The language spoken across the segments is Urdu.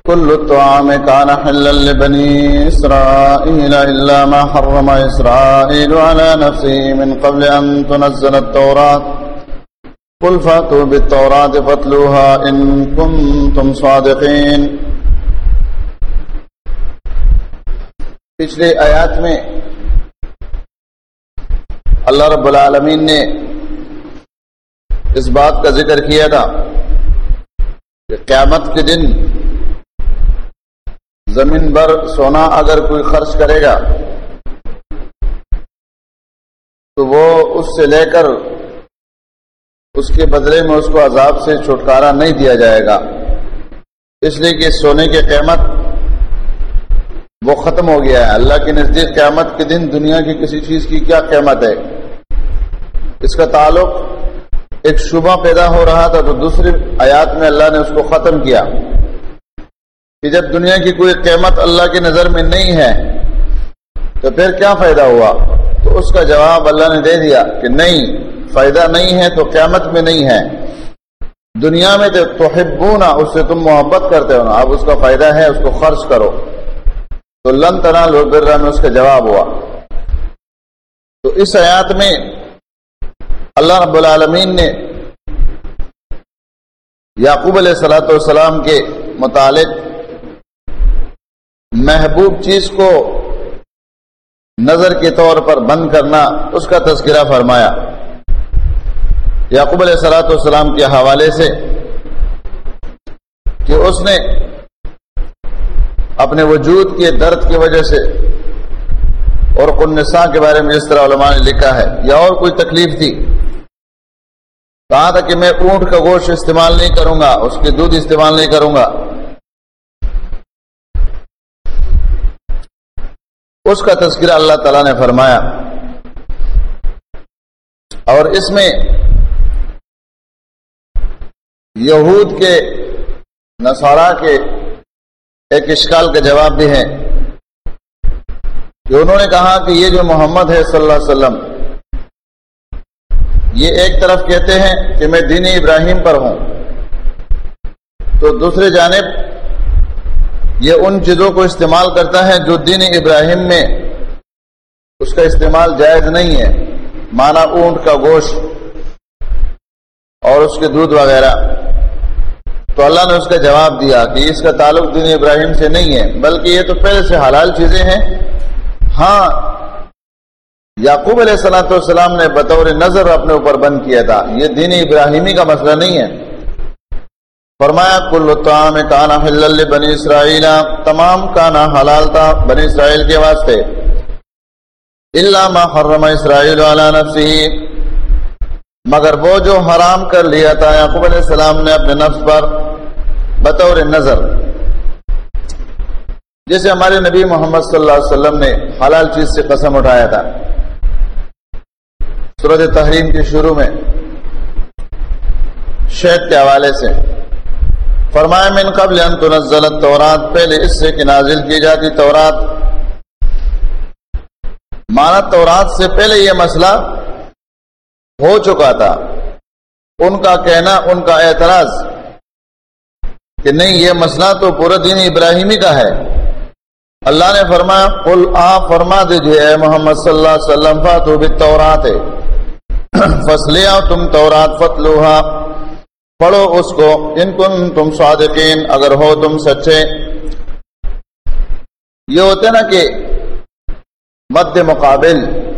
كل الطعام كان حلا لبني إسرائيل إلا ما حرم إسرائيل على نفسه من قبل أن تنزل التوراة قل فأتوا بالتوراة فاتلوها إن كنتم صادقين. پچھلے آیات میں اللہ رب العالمین نے اس بات کا ذکر کیا تھا کہ قیامت کے دن زمین بھر سونا اگر کوئی خرچ کرے گا تو وہ اس سے لے کر اس کے بدلے میں اس کو عذاب سے چھٹکارا نہیں دیا جائے گا، اس لیے کہ سونے کی قیمت وہ ختم ہو گیا ہے. اللہ کے نزدیک قیامت کے دن دنیا کی کسی چیز کی کیا قیمت ہے. اس کا تعلق ایک شبہ پیدا ہو رہا تھا تو دوسری آیات میں اللہ نے اس کو ختم کیا کہ جب دنیا کی کوئی قیمت اللہ کی نظر میں نہیں ہے تو پھر کیا فائدہ ہوا. تو اس کا جواب اللہ نے دے دیا کہ نہیں، فائدہ نہیں ہے تو قیامت میں نہیں ہے. دنیا میں تو تحبون، اس سے تم محبت کرتے ہو نا، اب اس کا فائدہ ہے، اس کو خرچ کرو. تو لن تنالوا البر میں اس کا جواب ہوا. تو اس آیات میں اللہ رب العالمین نے یعقوب علیہ الصلوۃ والسلام کے متعلق محبوب چیز کو نظر کے طور پر بند کرنا اس کا تذکرہ فرمایا. یعقوب علیہ الصلوۃ والسلام کے حوالے سے کہ اس نے اپنے وجود کے درد کی وجہ سے، اور النساء کے بارے میں اس طرح علماء نے لکھا ہے، یا اور کوئی تکلیف تھی، کہا تھا کہ میں اونٹ کا گوشت استعمال نہیں کروں گا، اس کے دودھ استعمال نہیں کروں گا. اس کا تذکرہ اللہ تعالیٰ نے فرمایا. اور اس میں یہود کے، نصارا کے ایک اشکال کا جواب بھی ہے کہ انہوں نے کہا کہ یہ جو محمد ہے صلی اللہ علیہ وسلم، یہ ایک طرف کہتے ہیں کہ میں دین ابراہیم پر ہوں، تو دوسری جانب یہ ان چیزوں کو استعمال کرتا ہے جو دین ابراہیم میں اس کا استعمال جائز نہیں ہے، مانا اونٹ کا گوشت اور اس کے دودھ وغیرہ. تو اللہ نے اس کا جواب دیا کہ اس کا تعلق دین ابراہیم سے نہیں ہے، بلکہ یہ تو پہلے سے حلال چیزیں ہیں. ہاں، یعقوب علیہ الصلوۃ والسلام نے بطور نظر اپنے اوپر بند کیا تھا، یہ دین ابراہیمی کا مسئلہ نہیں ہے. فرمایا کل الطعام کان حلا لبنی اسرائیل، تمام کانا حلال تھا بنی اسرائیل کے واسطے، الا ما حرم اسرائیل علی نفسہ، مگر وہ جو حرام کر لیا تھا یعقوب علیہ السلام نے اپنے نفس پر بطور نظر. جیسے ہمارے نبی محمد صلی اللہ علیہ وسلم نے حلال چیز سے قسم اٹھایا تھا سورۃ تحریم کے شروع میں شہد کے حوالے سے. فرمایا من قبل ان تنزل التوراۃ، پہلے اس سے کہ نازل کی جاتی تورات. مانا تورات سے پہلے یہ مسئلہ ہو چکا تھا. ان کا کہنا، ان کا اعتراض کہ نہیں، یہ مسئلہ تو پورا دین ابراہیمی کا ہے. اللہ نے فرمایا قل، آپ فرما دیجئے اے محمد صلی اللہ علیہ وسلم، فاتوا بالتورات، فصلے آؤ تم تورات، فتلوہا، پڑھو اس کو، ان کنتم صادقین، اگر ہو تم سچے. یہ ہوتے نا کہ مد مقابل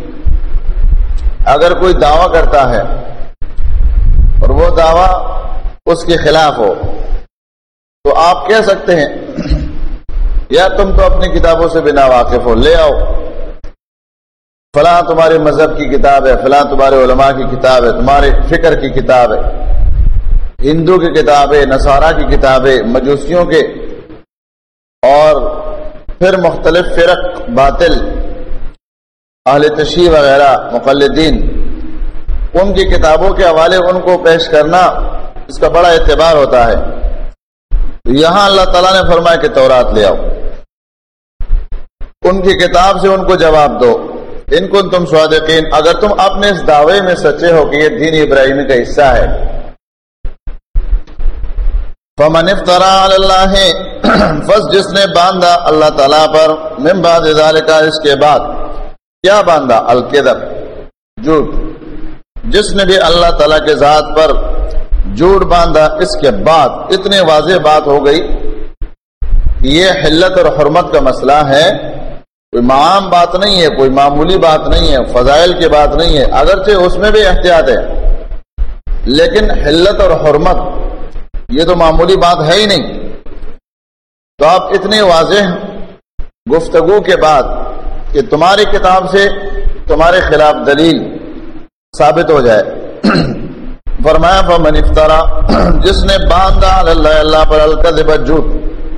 اگر کوئی دعویٰ کرتا ہے اور وہ دعویٰ اس کے خلاف ہو تو آپ کہہ سکتے ہیں یا تم تو اپنی کتابوں سے بنا واقف ہو، لے آؤ، فلاں تمہارے مذہب کی کتاب ہے، فلاں تمہارے علماء کی کتاب ہے، تمہارے فکر کی کتاب ہے، ہندو کی کتاب ہے، نصارہ کی کتاب ہے، مجوسیوں کے، اور پھر مختلف فرق باطل، اہل تشیع وغیرہ، مقلدین، ان کی کتابوں کے حوالے ان کو پیش کرنا، اس کا بڑا اعتبار ہوتا ہے. یہاں اللہ تعالیٰ نے فرمایا کہ تورات لے آؤ، ان کی کتاب سے ان کو جواب دو، ان کو تم صادقین، اگر تم اپنے اس دعوے میں سچے ہو کہ یہ دین ابراہیمی کا حصہ ہے. فمن افترا علی اللہ بس جس نے باندھا اللہ تعالیٰ پر من بعد ذالک اس کے بعد کیا باندھا الکذب جھوٹ جس نے بھی اللہ تعالیٰ کے ذات پر جھوٹ باندھا اس کے بعد اتنی واضح بات ہو گئی کہ یہ حلت اور حرمت کا مسئلہ ہے کوئی عام بات نہیں ہے کوئی معمولی بات نہیں ہے فضائل کی بات نہیں ہے اگرچہ اس میں بھی احتیاط ہے لیکن حلت اور حرمت یہ تو معمولی بات ہے ہی نہیں تو آپ اتنی واضح گفتگو کے بعد کہ تمہاری کتاب سے تمہارے خلاف دلیل ثابت ہو جائے فرمایا فمن افترا جس نے باندھا اللہ اللہ پر الکذب جھوٹ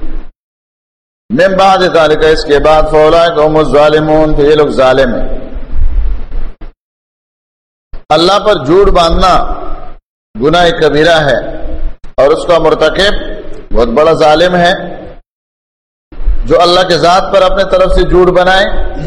من بعد ذالک اس کے بعد فاولئک هم الظالمون تو یہ لوگ ظالم ہیں اللہ پر جھوٹ باندھنا گناہ کبیرہ ہے اور اس کا مرتکب بہت بڑا ظالم ہے جو اللہ کے ذات پر اپنے طرف سے جھوٹ بنائے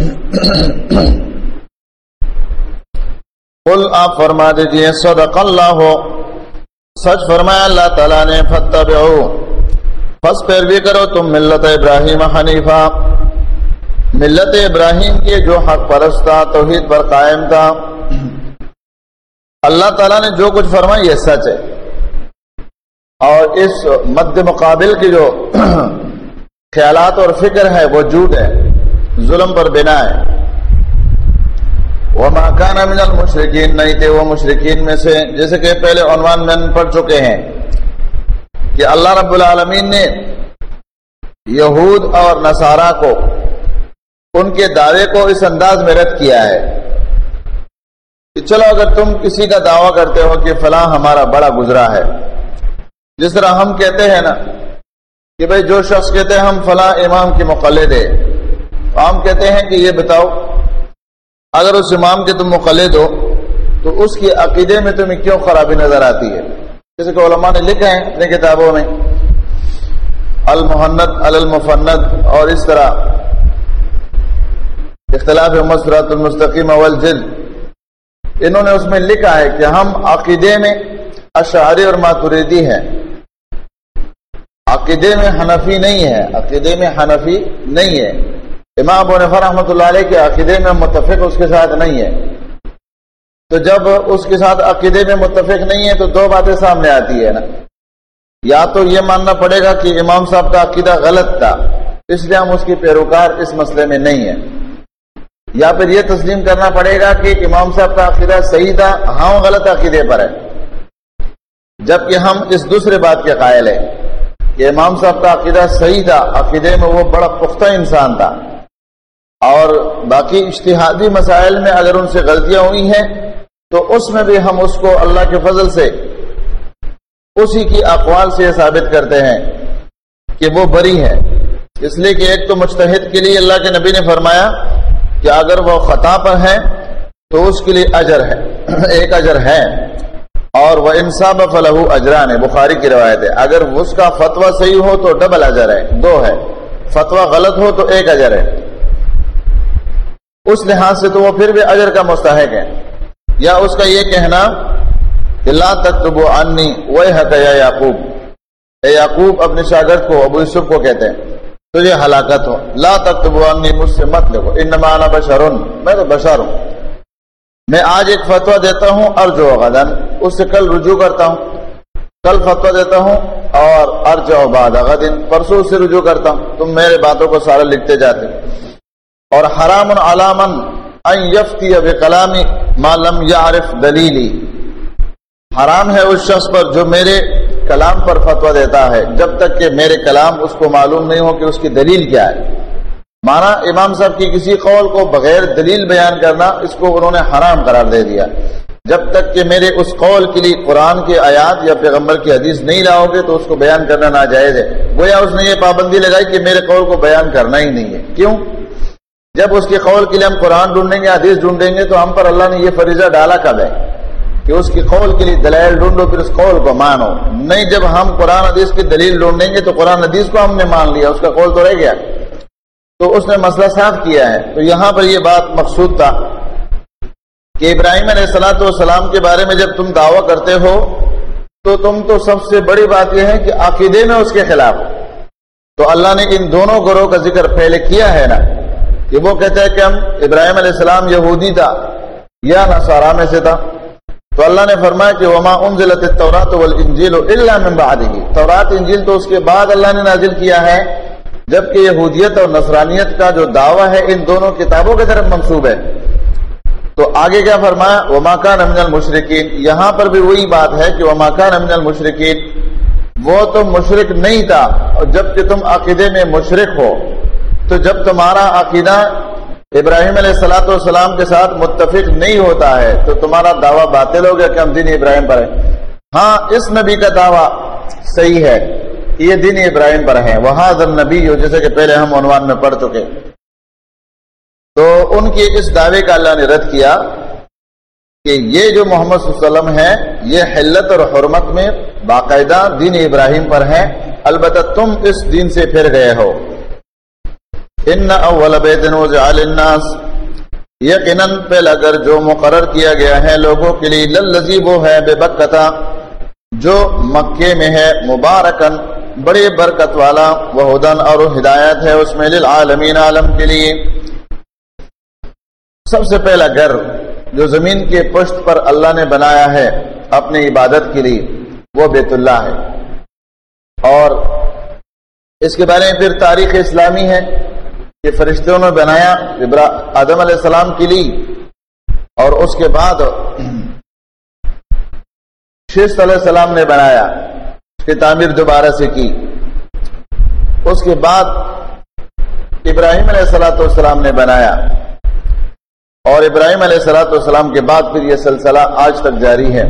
قل آپ فرما دیجئے صدق اللہ سچ فرمایا اللہ تعالیٰ نے فتبعوا پس پیروی کرو تم ملت ابراہیم حنیفہ ملت ابراہیم کی جو حق پرست تھا توحید پر قائم تھا اللہ تعالیٰ نے جو کچھ فرمایا یہ سچ ہے اور اس مد مقابل کی جو خیالات اور فکر ہے وہ جھوٹ ہے ظلم پر بنا ہے وما کان من المشرکین نہیں تھے وہ مشرکین میں سے جیسے کہ پہلے عنوان میں پڑھ چکے ہیں کہ اللہ رب العالمین نے یہود اور نصارہ کو ان کے دعوے کو اس انداز میں رد کیا ہے کہ چلو اگر تم کسی کا دعویٰ کرتے ہو کہ فلاں ہمارا بڑا گزرا ہے جس طرح ہم کہتے ہیں نا کہ بھئی جو شخص کہتے ہیں ہم فلاں امام کی مقلد ہے ہم کہتے ہیں کہ یہ بتاؤ اگر اس امام کے تم مقلد ہو تو اس کی عقیدے میں تمہیں کیوں خرابی نظر آتی ہے جیسے کہ علماء نے لکھا ہے اپنے کتابوں میں المحند علی المفند اور اس طرح اختلاف صراط المستقیم والجلد انہوں نے اس میں لکھا ہے کہ ہم عقیدے میں اشعری اور ماتریدی ہیں عقیدے میں حنفی نہیں ہے عقیدے میں حنفی نہیں ہے امام ابو حنیفہ رحمۃ اللہ علیہ کے عقیدے میں متفق اس کے ساتھ نہیں ہے تو جب اس کے ساتھ عقیدے میں متفق نہیں ہے تو دو باتیں سامنے آتی ہے نا یا تو یہ ماننا پڑے گا کہ امام صاحب کا عقیدہ غلط تھا اس لیے ہم اس کی پیروکار اس مسئلے میں نہیں ہیں یا پھر یہ تسلیم کرنا پڑے گا کہ امام صاحب کا عقیدہ صحیح تھا ہاں غلط عقیدے پر ہے جبکہ ہم اس دوسرے بات کے قائل ہیں کہ امام صاحب کا عقیدہ صحیح تھا عقیدے میں وہ بڑا پختہ انسان تھا اور باقی اجتہادی مسائل میں اگر ان سے غلطیاں ہوئی ہیں تو اس میں بھی ہم اس کو اللہ کے فضل سے اسی کی اقوال سے ثابت کرتے ہیں کہ وہ بری ہے اس لیے کہ ایک تو مجتہد کے لیے اللہ کے نبی نے فرمایا کہ اگر وہ خطا پر ہے تو اس کے لیے اجر ہے ایک اجر ہے اور وہ انصاب فلہ اجران بخاری کی روایت ہے اگر اس کا فتویٰ صحیح ہو تو ڈبل اجر ہے دو ہے فتویٰ غلط ہو تو ایک اجر ہے اس لحاظ سے تو وہ پھر بھی اجر کا مستحق ہے یا اس کا یہ کہنا کہ لا تکتبوا عنی ویحک یا یعقوب اے یعقوب اپنے شاگرد کو ابو یوسف کو کہتے ہیں تجھے ہلاکت ہو لا تکتبوا عنی مجھ سے مت لکھو انما انا بشر میں تو بشر ہوں میں آج ایک فتویٰ دیتا ہوں ارجو غدن اس سے کل رجوع کرتا ہوں کل فتویٰ دیتا ہوں اور ارجو بعد غدن پرسوں سے رجوع کرتا ہوں تم میرے باتوں کو سارا لکھتے جاتے اور حرام علی من ان یفتی بکلام ما لم یعرف دلیلی حرام ہے اس شخص پر جو میرے کلام پر فتویٰ دیتا ہے جب تک کہ میرے کلام اس کو معلوم نہیں ہو کہ اس کی دلیل کیا ہے مانا امام صاحب کی کسی قول کو بغیر دلیل بیان کرنا اس کو انہوں نے حرام قرار دے دیا جب تک کہ میرے اس قول کے لیے قرآن کی آیات یا پیغمبر کی حدیث نہیں لاؤ گے تو اس کو بیان کرنا ناجائز ہے گویا اس نے یہ پابندی لگائی کہ میرے قول کو بیان کرنا ہی نہیں ہے کیوں جب اس کے قول کے لیے ہم قرآن ڈھونڈیں گے حدیث ڈھونڈیں گے تو ہم پر اللہ نے یہ فریضہ ڈالا کب ہے کہ اس کی قول کے لیے دلائل ڈھونڈو پھر اس قول کو مانو نہیں جب ہم قرآن حدیث کی دلیل ڈھونڈیں گے تو قرآن حدیث کو ہم نے مان لیا اس کا قول تو رہ گیا تو اس نے مسئلہ صاف کیا ہے تو یہاں پر یہ بات مقصود تھا کہ ابراہیم علیہ الصلوۃ والسلام کے بارے میں جب تم دعویٰ کرتے ہو تو تم تو سب سے بڑی بات یہ ہے کہ عقیدے میں اس کے خلاف تو اللہ نے ان دونوں گروہ کا ذکر پہلے کیا ہے نا، کہ وہ کہتے ہیں کہ ہم ابراہیم علیہ السلام یہودی تھا یا نصارا میں سے تھا، تو اللہ نے فرمایا کہ وما انزلت التوراۃ والانجیل الا من بعدہ، تورات انجیل تو اس کے بعد اللہ نے نازل کیا ہے، جبکہ یہودیت اور نصرانیت کا جو دعویٰ ہے ان دونوں کتابوں کی طرف منسوب ہے۔ تو آگے کیا فرمایا، وما کان من المشرکین، یہاں پر بھی وہی بات ہے کہ وما کان من المشرکین، وہ تو مشرک نہیں تھا، اور جب کہ تم عقیدے میں مشرک ہو، تو جب تمہارا عقیدہ ابراہیم علیہ الصلوۃ والسلام کے ساتھ متفق نہیں ہوتا ہے تو تمہارا دعویٰ باطل ہو گیا کہ ہم دین ابراہیم پر ہیں۔ ہاں اس نبی کا دعویٰ صحیح ہے کہ یہ دین ابراہیم پر ہیں، وہذا النبی، جیسے کہ پہلے ہم عنوان میں پڑھ چکے۔ تو ان کے اس دعوے کا اللہ نے رد کیا کہ یہ جو محمد صلی اللہ علیہ وسلم ہے یہ حلت اور حرمت میں باقاعدہ دین ابراہیم پر ہے، البتہ تم اس دین سے پھر گئے ہو۔ ان اول بیت وضع للناس، یقیناً پہلا گھر جو مقرر کیا گیا ہے لوگوں کے لیے، للذی وہ ہے ببکہ، جو مکے میں ہے، مبارکن، بڑی برکت والا، وہدن، اور ہدایت ہے اس میں، للعالمین، عالم کے لیے۔ سب سے پہلا گھر جو زمین کے پشت پر اللہ نے بنایا ہے اپنی عبادت کے لیے وہ بیت اللہ ہے، اور اس کے بارے میں پھر تاریخ اسلامی ہے کہ فرشتوں نے بنایا آدم علیہ السلام کے لیے، اور اس کے بعد شیش علیہ السلام نے بنایا، اس کی تعمیر دوبارہ سے کی، اس کے بعد ابراہیم علیہ السلام نے بنایا، اور ابراہیم علیہ السلام کے بعد پھر یہ سلسلہ آج تک جاری ہے۔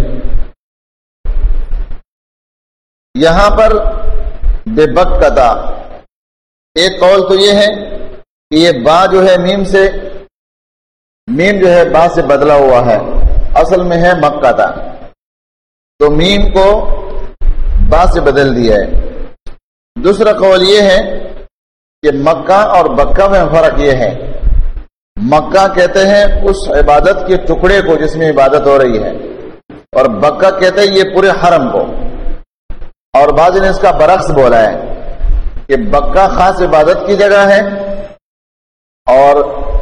یہاں پر بے بکتا، ایک قول تو یہ ہے کہ یہ با جو ہے میم جو ہے با سے بدلا ہوا ہے، اصل میں ہے مکہ تھا، تو میم کو با سے بدل دیا ہے۔ دوسرا قول یہ ہے کہ مکہ اور بکہ میں فرق یہ ہے، مکہ کہتے ہیں اس عبادت کے ٹکڑے کو جس میں عبادت ہو رہی ہے، اور بکہ کہتے ہیں یہ پورے حرم کو، اور بعض نے اس کا برعکس بولا ہے کہ بکہ خاص عبادت کی جگہ ہے اور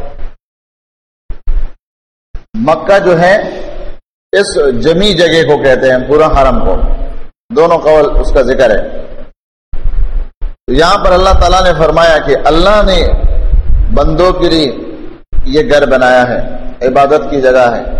مکہ جو ہے اس جمی جگہ کو کہتے ہیں، پورا حرم کو، دونوں قول اس کا ذکر ہے۔ یہاں پر اللہ تعالیٰ نے فرمایا کہ اللہ نے بندوں کے لیے یہ گھر بنایا ہے، عبادت کی جگہ ہے،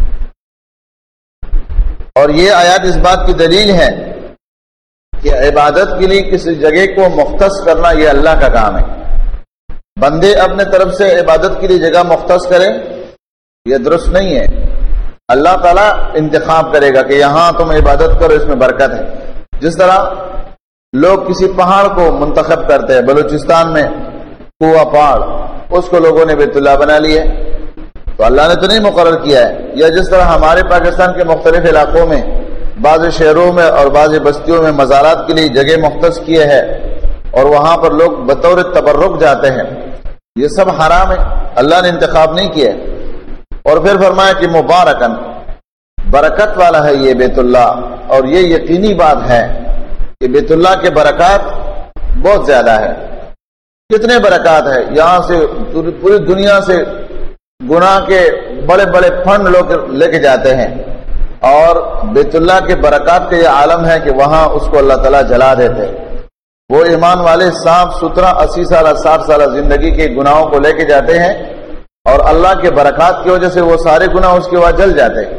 اور یہ آیات اس بات کی دلیل ہے کہ عبادت کے لیے کسی جگہ کو مختص کرنا یہ اللہ کا کام ہے۔ بندے اپنے طرف سے عبادت کے لیے جگہ مختص کریں یہ درست نہیں ہے، اللہ تعالیٰ انتخاب کرے گا کہ یہاں تم عبادت کرو، اس میں برکت ہے۔ جس طرح لوگ کسی پہاڑ کو منتخب کرتے ہیں، بلوچستان میں کنواں پہاڑ، اس کو لوگوں نے بیت اللہ بنا لیا ہے، تو اللہ نے تو نہیں مقرر کیا ہے۔ یا جس طرح ہمارے پاکستان کے مختلف علاقوں میں بعض شہروں میں اور بعض بستیوں میں مزارات کے لیے جگہ مختص کیے ہے اور وہاں پر لوگ بطور تبرک جاتے ہیں، یہ سب حرام ہے، اللہ نے انتخاب نہیں کیا ہے۔ اور پھر فرمایا کہ مبارکن، برکت والا ہے یہ بیت اللہ، اور یہ یقینی بات ہے کہ بیت اللہ کے برکات بہت زیادہ ہے۔ کتنے برکات ہے، یہاں سے پوری دنیا سے گناہ کے بڑے بڑے فنڈ لوگ لے کے جاتے ہیں، اور بیت اللہ کے برکات کا یہ عالم ہے کہ وہاں اس کو اللہ تعالیٰ جلا دیتے۔ وہ ایمان والے صاف ستھرا 80 سالہ 60 سالہ زندگی کے گناہوں کو لے کے جاتے ہیں، اور اللہ کے برکات کی وجہ سے وہ سارے گناہ اس کے بعد جل جاتے ہیں۔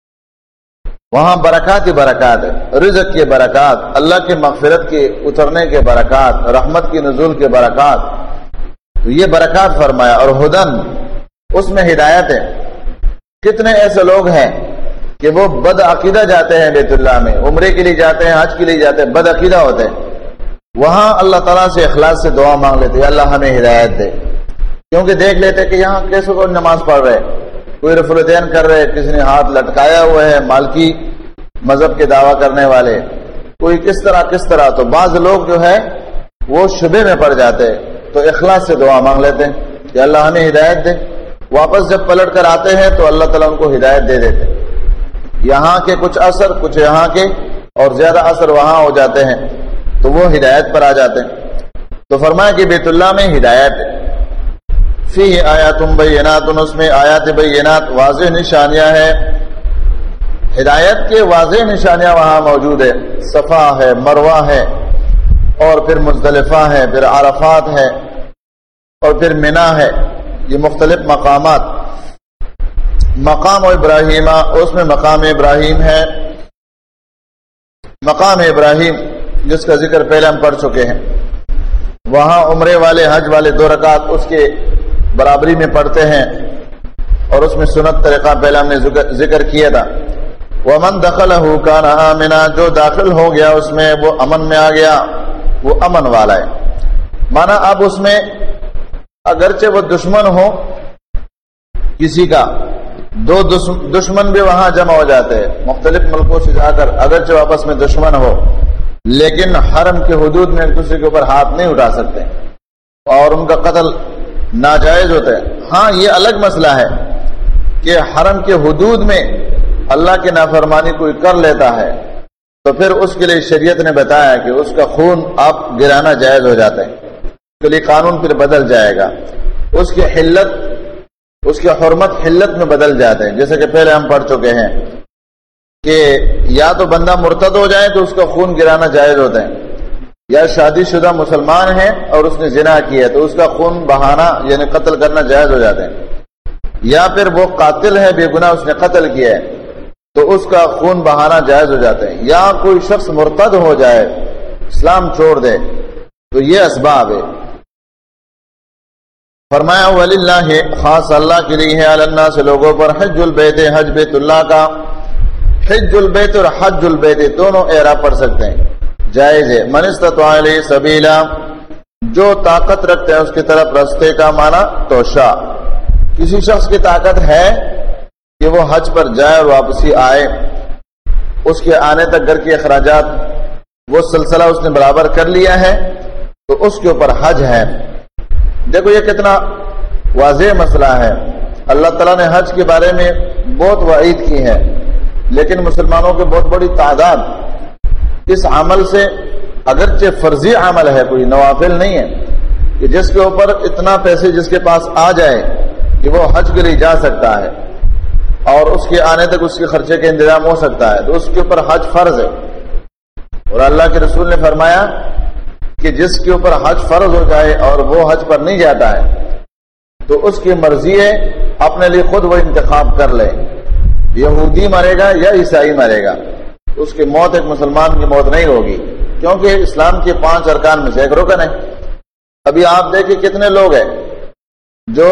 وہاں برکات ہی برکات ہے، رزق کے برکات، اللہ کے مغفرت کے اترنے کے برکات، رحمت کی نزول کے برکات، تو یہ برکات فرمایا۔ اور ہدن، اس میں ہدایت ہے۔ کتنے ایسے لوگ ہیں کہ وہ بد عقیدہ جاتے ہیں بیت اللہ میں، عمرے کے لیے جاتے ہیں، حج کے لیے جاتے ہیں، بد عقیدہ ہوتے ہیں، وہاں اللہ تعالیٰ سے اخلاص سے دعا مانگ لیتے ہیں، اللہ ہمیں ہدایت دے، کیونکہ دیکھ لیتے کہ یہاں کیسے کوئی نماز پڑھ رہے، کوئی رفع الدین کر رہے، کسی نے ہاتھ لٹکایا ہوا ہے، مالکی مذہب کے دعویٰ کرنے والے، کوئی کس طرح، تو بعض لوگ جو ہے وہ شبے میں پڑ جاتے، تو اخلاص سے دعا مانگ لیتے ہیں کہ اللہ ہمیں ہدایت دے۔ واپس جب پلٹ کر آتے ہیں تو اللہ تعالیٰ ان کو ہدایت دے دیتے، یہاں کے کچھ اثر، کچھ یہاں کے، اور زیادہ اثر وہاں ہو جاتے ہیں، تو وہ ہدایت پر آ جاتے ہیں۔ تو فرمایا کہ بیت اللہ میں ہدایت ہے، فیہ آیات بینات، اس میں آیات بینات واضح نشانیاں ہیں، ہدایت کے واضح نشانیاں وہاں موجود ہے، صفا ہے، مروہ ہے، اور پھر مزدلفہ ہے، پھر عرفات ہے، اور پھر منا ہے، یہ مختلف مقامات۔ مقام ابراہیم، اس میں مقام ابراہیم ہے، مقام ابراہیم جس کا ذکر پہلے ہم پڑھ چکے ہیں، وہاں عمرے والے حج والے 2 رکعت اس کے برابری میں پڑھتے ہیں، اور اس میں سنت طریقہ پہلے ہم نے ذکر کیا تھا۔ وَمَن دَخَلَهُ كَانَ آمِنًا، جو داخل ہو گیا اس میں وہ امن میں آ گیا، وہ امن والا ہے۔ مانا اب اس میں اگرچہ وہ دشمن ہو کسی کا، 2 دشمن بھی وہاں جمع ہو جاتے ہیں مختلف ملکوں سے جا کر، اگرچہ آپس میں دشمن ہو لیکن حرم کے حدود میں ایک دوسرے کے اوپر ہاتھ نہیں اٹھا سکتے، اور ان کا قتل ناجائز ہوتا ہے۔ ہاں یہ الگ مسئلہ ہے کہ حرم کے حدود میں اللہ کی نافرمانی کوئی کر لیتا ہے تو پھر اس کے لیے شریعت نے بتایا کہ اس کا خون آپ گرانا جائز ہو جاتا ہے، اس کے لیے قانون پھر بدل جائے گا، اس کی حلت، اس کی حرمت حلت میں بدل جاتے ہیں، جیسے کہ پہلے ہم پڑھ چکے ہیں کہ یا تو بندہ مرتد ہو جائے تو اس کا خون گرانا جائز ہوتا ہے، یا شادی شدہ مسلمان ہے اور اس نے زنا کیا ہے تو اس کا خون بہانا یعنی قتل کرنا جائز ہو جاتا ہے، یا پھر وہ قاتل ہے، بے گناہ اس نے قتل کیا ہے تو اس کا خون بہانا جائز ہو جاتا ہے، یا کوئی شخص مرتد ہو جائے، اسلام چھوڑ دے، تو یہ اسباب ہے۔ فرمایا وَلِلَّهِ، خاص اللہ کے لیے ہے، عَلَى النَّاسِ لوگوں پر، حج البیت، حج بیت اللہ کا، حج البیت اور حج البیت دونوں اعراب پڑھ سکتے ہیں، جائز ہے۔ من استطاع الیہ سبیلا، جو طاقت رکھتے ہیں اس کی طرف رستے کا معنی توشا، کسی شخص کی طاقت ہے کہ وہ حج پر جائے اور واپسی آئے، اس کے آنے تک گھر کے اخراجات وہ سلسلہ اس نے برابر کر لیا ہے تو اس کے اوپر حج ہے۔ دیکھو یہ کتنا واضح مسئلہ ہے، اللہ تعالیٰ نے حج کے بارے میں بہت وعید کی ہے، لیکن مسلمانوں کی بہت بڑی تعداد اس عمل سے، اگرچہ فرضی عمل ہے، کوئی نوافل نہیں ہے کہ جس کے اوپر اتنا پیسے جس کے پاس آ جائے کہ وہ حج کے لیے جا سکتا ہے اور اس کے آنے تک اس کے خرچے کا انتظام ہو سکتا ہے، تو اس کے اوپر حج فرض ہے۔ اور اللہ کے رسول نے فرمایا کہ جس کے اوپر حج فرض ہو جائے اور وہ حج پر نہیں جاتا ہے تو اس کی مرضی ہے، اپنے لیے خود وہ انتخاب کر لے، یہودی مرے گا یا عیسائی مرے گا، اس کی موت ایک مسلمان کی موت نہیں ہوگی، کیونکہ اسلام کے 5 ارکان میں سے ایک رکن ہے۔ ابھی آپ دیکھیں کتنے لوگ ہیں جو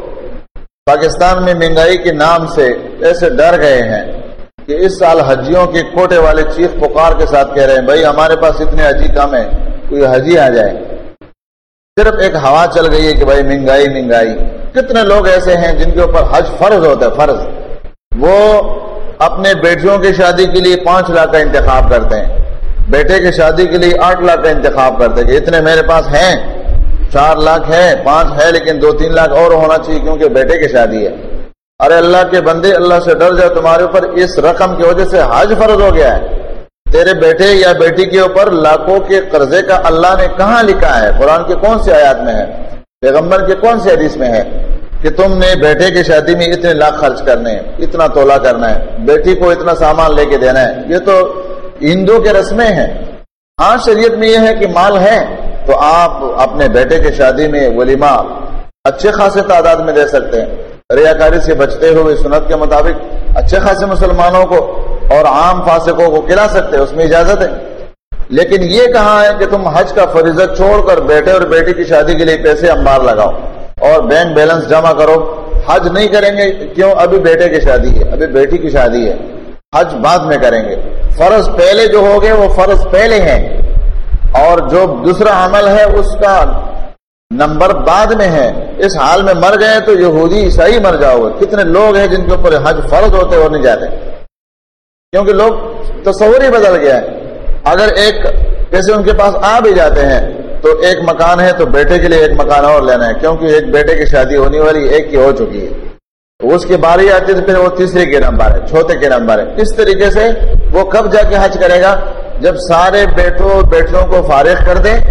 پاکستان میں مہنگائی کے نام سے ایسے ڈر گئے ہیں کہ اس سال حجیوں کے کوٹے والے چیخ پکار کے ساتھ کہہ رہے ہیں بھائی ہمارے پاس اتنے حجی کم ہیں، کوئی حجی آ جائے، صرف ایک ہوا چل گئی ہے کہ بھائی مہنگائی مہنگائی۔ کتنے لوگ ایسے ہیں جن کے اوپر حج فرض ہوتا ہے، فرض، وہ اپنے بیٹیوں کی شادی کے لیے 5 لاکھ کا انتخاب کرتے ہیں، بیٹے کی شادی کے لیے 8 لاکھ کا انتخاب کرتے ہیں کہ اتنے میرے پاس ہیں، 4 لاکھ ہے، 5 ہے، لیکن 2-3 لاکھ اور ہونا چاہیے کیونکہ بیٹے کی شادی ہے۔ ارے اللہ کے بندے، اللہ سے ڈر جائے، تمہارے اوپر اس رقم کی وجہ سے حج فرض ہو گیا ہے، تیرے بیٹے یا بیٹی کے اوپر لاکھوں کے قرضے کا اللہ نے کہاں لکھا ہے؟ قرآن کے کون سے آیات میں ہے؟ پیغمبر کے کون سے حدیث میں ہے کہ تم نے بیٹے کی شادی میں اتنے لاکھ خرچ کرنے ہیں، اتنا تولہ کرنا ہے، بیٹی کو اتنا سامان لے کے دینا ہے؟ یہ تو ہندو کے رسمیں ہیں۔ ہاں شریعت میں یہ ہے کہ مال ہے تو آپ اپنے بیٹے کی شادی میں ولیمہ اچھے خاصے تعداد میں دے سکتے ہیں، ریاکاری سے بچتے ہوئے سنت کے مطابق اچھے خاصے مسلمانوں کو اور عام فاسقوں کو کھلا سکتے ہیں، اس میں اجازت ہے۔ لیکن یہ کہاں ہے کہ تم حج کا فریضہ چھوڑ کر بیٹے اور بیٹی کی شادی کے لیے پیسے انبار لگاؤ اور بینک بیلنس جمع کرو، حج نہیں کریں گے؟ کیوں؟ ابھی بیٹے کی شادی ہے، ابھی بیٹی کی شادی ہے، حج بعد میں کریں گے۔ فرض پہلے جو ہو گئے وہ فرض پہلے ہیں، اور جو دوسرا عمل ہے اس کا نمبر بعد میں ہے۔ اس حال میں مر گئے تو یہودی عیسائی مر جاؤ گے۔ کتنے لوگ ہیں جن کے اوپر حج فرض ہوتے اور نہیں جاتے، کیونکہ لوگ تصور ہی بدل گیا ہے۔ اگر ایک پیسے ان کے پاس آ بھی جاتے ہیں تو ایک مکان ہے تو بیٹے کے لیے ایک مکان اور لینا ہے، کیونکہ ایک بیٹے کی شادی ہونے والی، ایک کی ہو چکی ہے، اس کی باری آتی ہے تو پھر وہ تیسرے کے نمبر ہے، چوتھے کے نمبر ہے۔ اس طریقے سے وہ کب جا کے حج کرے گا؟ جب سارے بیٹوں بیٹیوں کو فارغ کر دے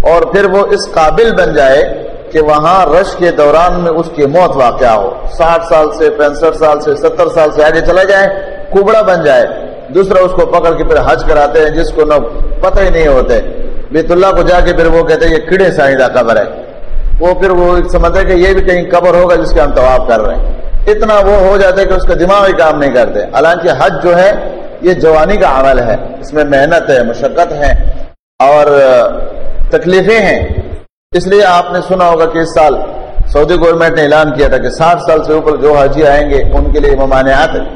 اور پھر وہ اس قابل بن جائے کہ وہاں رش کے دوران میں اس کی موت واقع ہو، 60 سال سے 65 سال سے 70 سال سے آگے چلا جائے، کبڑا بن جائے، دوسرا اس کو پکڑ کے پھر حج کراتے ہیں جس کو نہ پتہ ہی نہیں ہوتے، بیت اللہ کو جا کے پھر وہ کہتے ہیں یہ کھڑے سائیدہ قبر ہے، وہ پھر وہ سمجھتے کہ یہ بھی کہیں قبر ہوگا جس کے ہم طواف کر رہے ہیں، اتنا وہ ہو جاتا ہے کہ اس کا دماغ ہی کام نہیں کرتے۔ حالانکہ حج جو ہے یہ جوانی کا عمل ہے، اس میں محنت ہے، مشقت ہے اور تکلیفیں ہیں۔ اس لیے آپ نے سنا ہوگا کہ اس سال سعودی گورنمنٹ نے اعلان کیا تھا کہ 60 سال سے اوپر جو حاجی آئیں گے ان کے لیے ممانعات ہے،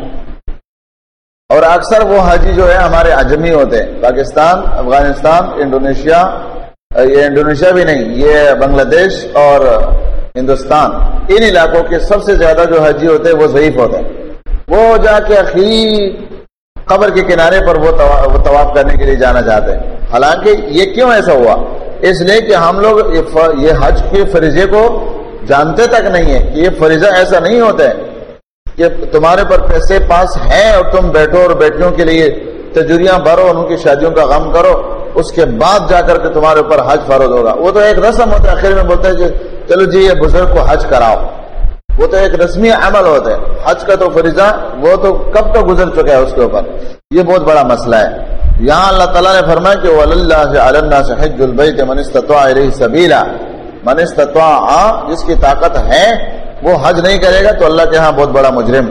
اور اکثر وہ حاجی جو ہے ہمارے عجمی ہوتے ہیں، پاکستان، افغانستان، انڈونیشیا، یہ انڈونیشیا بھی نہیں، یہ بنگلہ دیش اور ہندوستان، ان علاقوں کے سب سے زیادہ جو حاجی ہوتے ہیں وہ ضعیف ہوتے ہیں، وہ جا کے آخری قبر کے کنارے پر وہ طواف کرنے کے لیے جانا چاہتے ہیں۔ حالانکہ یہ کیوں ایسا ہوا؟ اس لیے کہ ہم لوگ یہ حج کے فریضے کو جانتے تک نہیں ہے کہ یہ فریضہ ایسا نہیں ہوتا ہے کہ تمہارے پر پیسے پاس ہیں اور تم بیٹھو اور بیٹیوں کے لیے تجوریاں بھرو اور ان کی شادیوں کا غم کرو، اس کے بعد جا کر کے تمہارے اوپر حج فرض ہوگا۔ وہ تو ایک رسم ہوتا ہے، آخر میں بولتے ہیں کہ چلو جی یہ بزرگ کو حج کراؤ، وہ تو ایک رسمی عمل ہوتا ہے۔ حج کا تو فریضہ وہ تو کب تو گزر چکا ہے اس کے اوپر، یہ بہت بڑا مسئلہ ہے۔ یہاں اللہ تعالیٰ نے فرمایا کہ وَلِلَّهِ عَلَى النَّاسِ حِجُّ الْبَيْتِ مَنِ اسْتَطَاعَ إِلَيْهِ سَبِيلًا، من استطاع، جس کی طاقت ہے وہ حج نہیں کرے گا تو اللہ کے ہاں بہت بڑا مجرم۔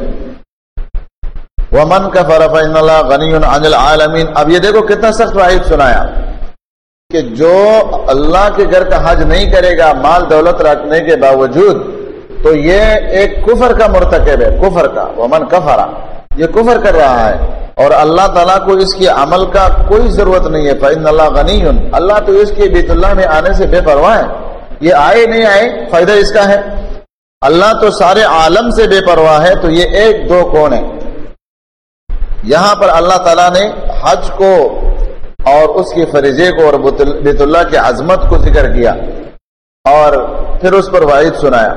وَمَنْ كَفَرَ فَإِنَّ اللَّهَ غَنِيٌّ عَنِ الْعَالَمِينَ۔ اب یہ دیکھو کتنا سخت وعید سنایا کہ جو اللہ کے گھر کا حج نہیں کرے گا مال دولت رکھنے کے باوجود تو یہ ایک کفر کا مرتکب ہے، کفر کا۔ وَمَنْ كَفَرَ، یہ کفر کر رہا ہے اور اللہ تعالیٰ کو اس کی عمل کا کوئی ضرورت نہیں ہے۔ فَإِنَّ اللَّهَ غَنِيٌّ، اللہ تو اس کے بیت اللہ میں آنے سے بے پرواہ ہے، یہ آئے نہیں آئے فائدہ اس کا ہے، اللہ تو سارے عالم سے بے پرواہ ہے۔ تو یہ ایک دو کون ہے؟ یہاں پر اللہ تعالیٰ نے حج کو اور اس کے فریضے کو اور بیت اللہ کی عظمت کو ذکر کیا اور پھر اس پر وعید سنایا۔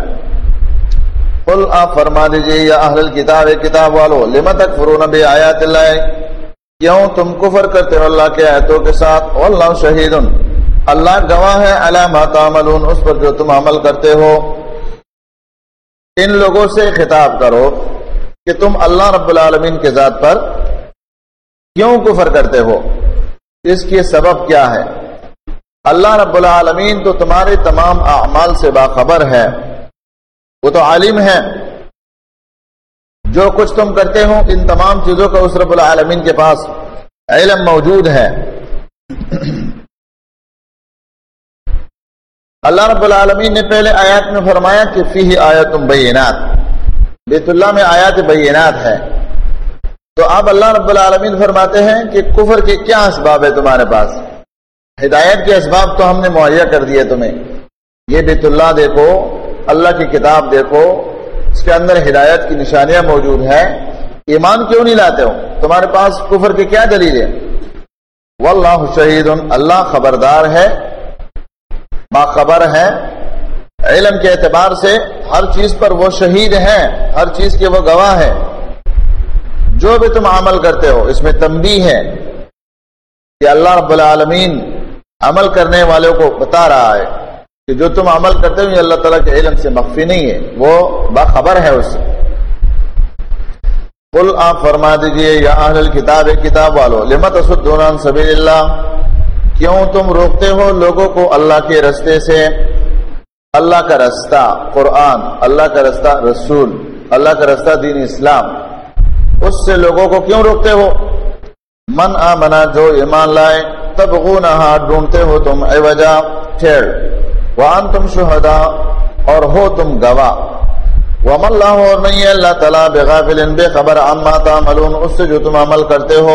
قل آپ فرما دیجئے یا اہل الکتاب، کتاب والو، لم تکفرون بآیات اللہ، کیوں تم کفر کرتے ہو اللہ کے آیتوں کے ساتھ؟ واللہ شہید، اللہ گواہ ہے، علی ما تعملون، اس پر جو تم عمل کرتے ہو۔ ان لوگوں سے خطاب کرو کہ تم اللہ رب العالمین کے ذات پر کیوں کفر کرتے ہو، اس کی سبب کیا ہے؟ اللہ رب العالمین تو تمہارے تمام اعمال سے باخبر ہے، وہ تو عالم ہے، جو کچھ تم کرتے ہو ان تمام چیزوں کا اس رب العالمین کے پاس علم موجود ہے۔ اللہ رب العالمین نے پہلے آیات میں فرمایا کہ فیہ آیات بینات، بیت اللہ میں آیات بینات ہے، تو اب اللہ رب العالمین فرماتے ہیں کہ کفر کے کیا اسباب ہے تمہارے پاس؟ ہدایت کے اسباب تو ہم نے مہیا کر دیے تمہیں، یہ بیت اللہ دیکھو، اللہ کی کتاب دیکھو، اس کے اندر ہدایت کی نشانیاں موجود ہیں، ایمان کیوں نہیں لاتے ہو؟ تمہارے پاس کفر کی کیا دلیل ہے؟ واللہ شہید، اللہ خبردار ہے، باخبر ہے، علم کے اعتبار سے ہر چیز پر وہ شہید ہے، ہر چیز کے وہ گواہ ہے۔ جو بھی تم عمل کرتے ہو اس میں تنبیہ ہے کہ اللہ رب العالمین عمل کرنے والوں کو بتا رہا ہے کہ جو تم عمل کرتے ہو یہ اللہ تعالیٰ کے علم سے مخفی نہیں ہے، وہ باخبر ہے اس سے۔ قل آپ فرما دیجئے یا اہل الکتاب، کتاب والو، لم تصدون عن سبیل اللہ، کیوں تم روکتے ہو لوگوں کو اللہ کے رستے سے؟ اللہ کا رستہ قرآن، اللہ کا رستہ رسول، اللہ کا رستہ دین اسلام، اس سے لوگوں کو کیوں روکتے ہو؟ من آمنا، جو ایمان لائے، تبغونہا، ڈھونڈتے ہو تم، عوجا، ٹھیڑ، وانتم شہداء، اور ہو تم گواہ، وما اللہ، اور نہیں ہے اللہ تعالیٰ، بغافل، بے خبر، عما تعملون، اس سے جو تم عمل کرتے ہو۔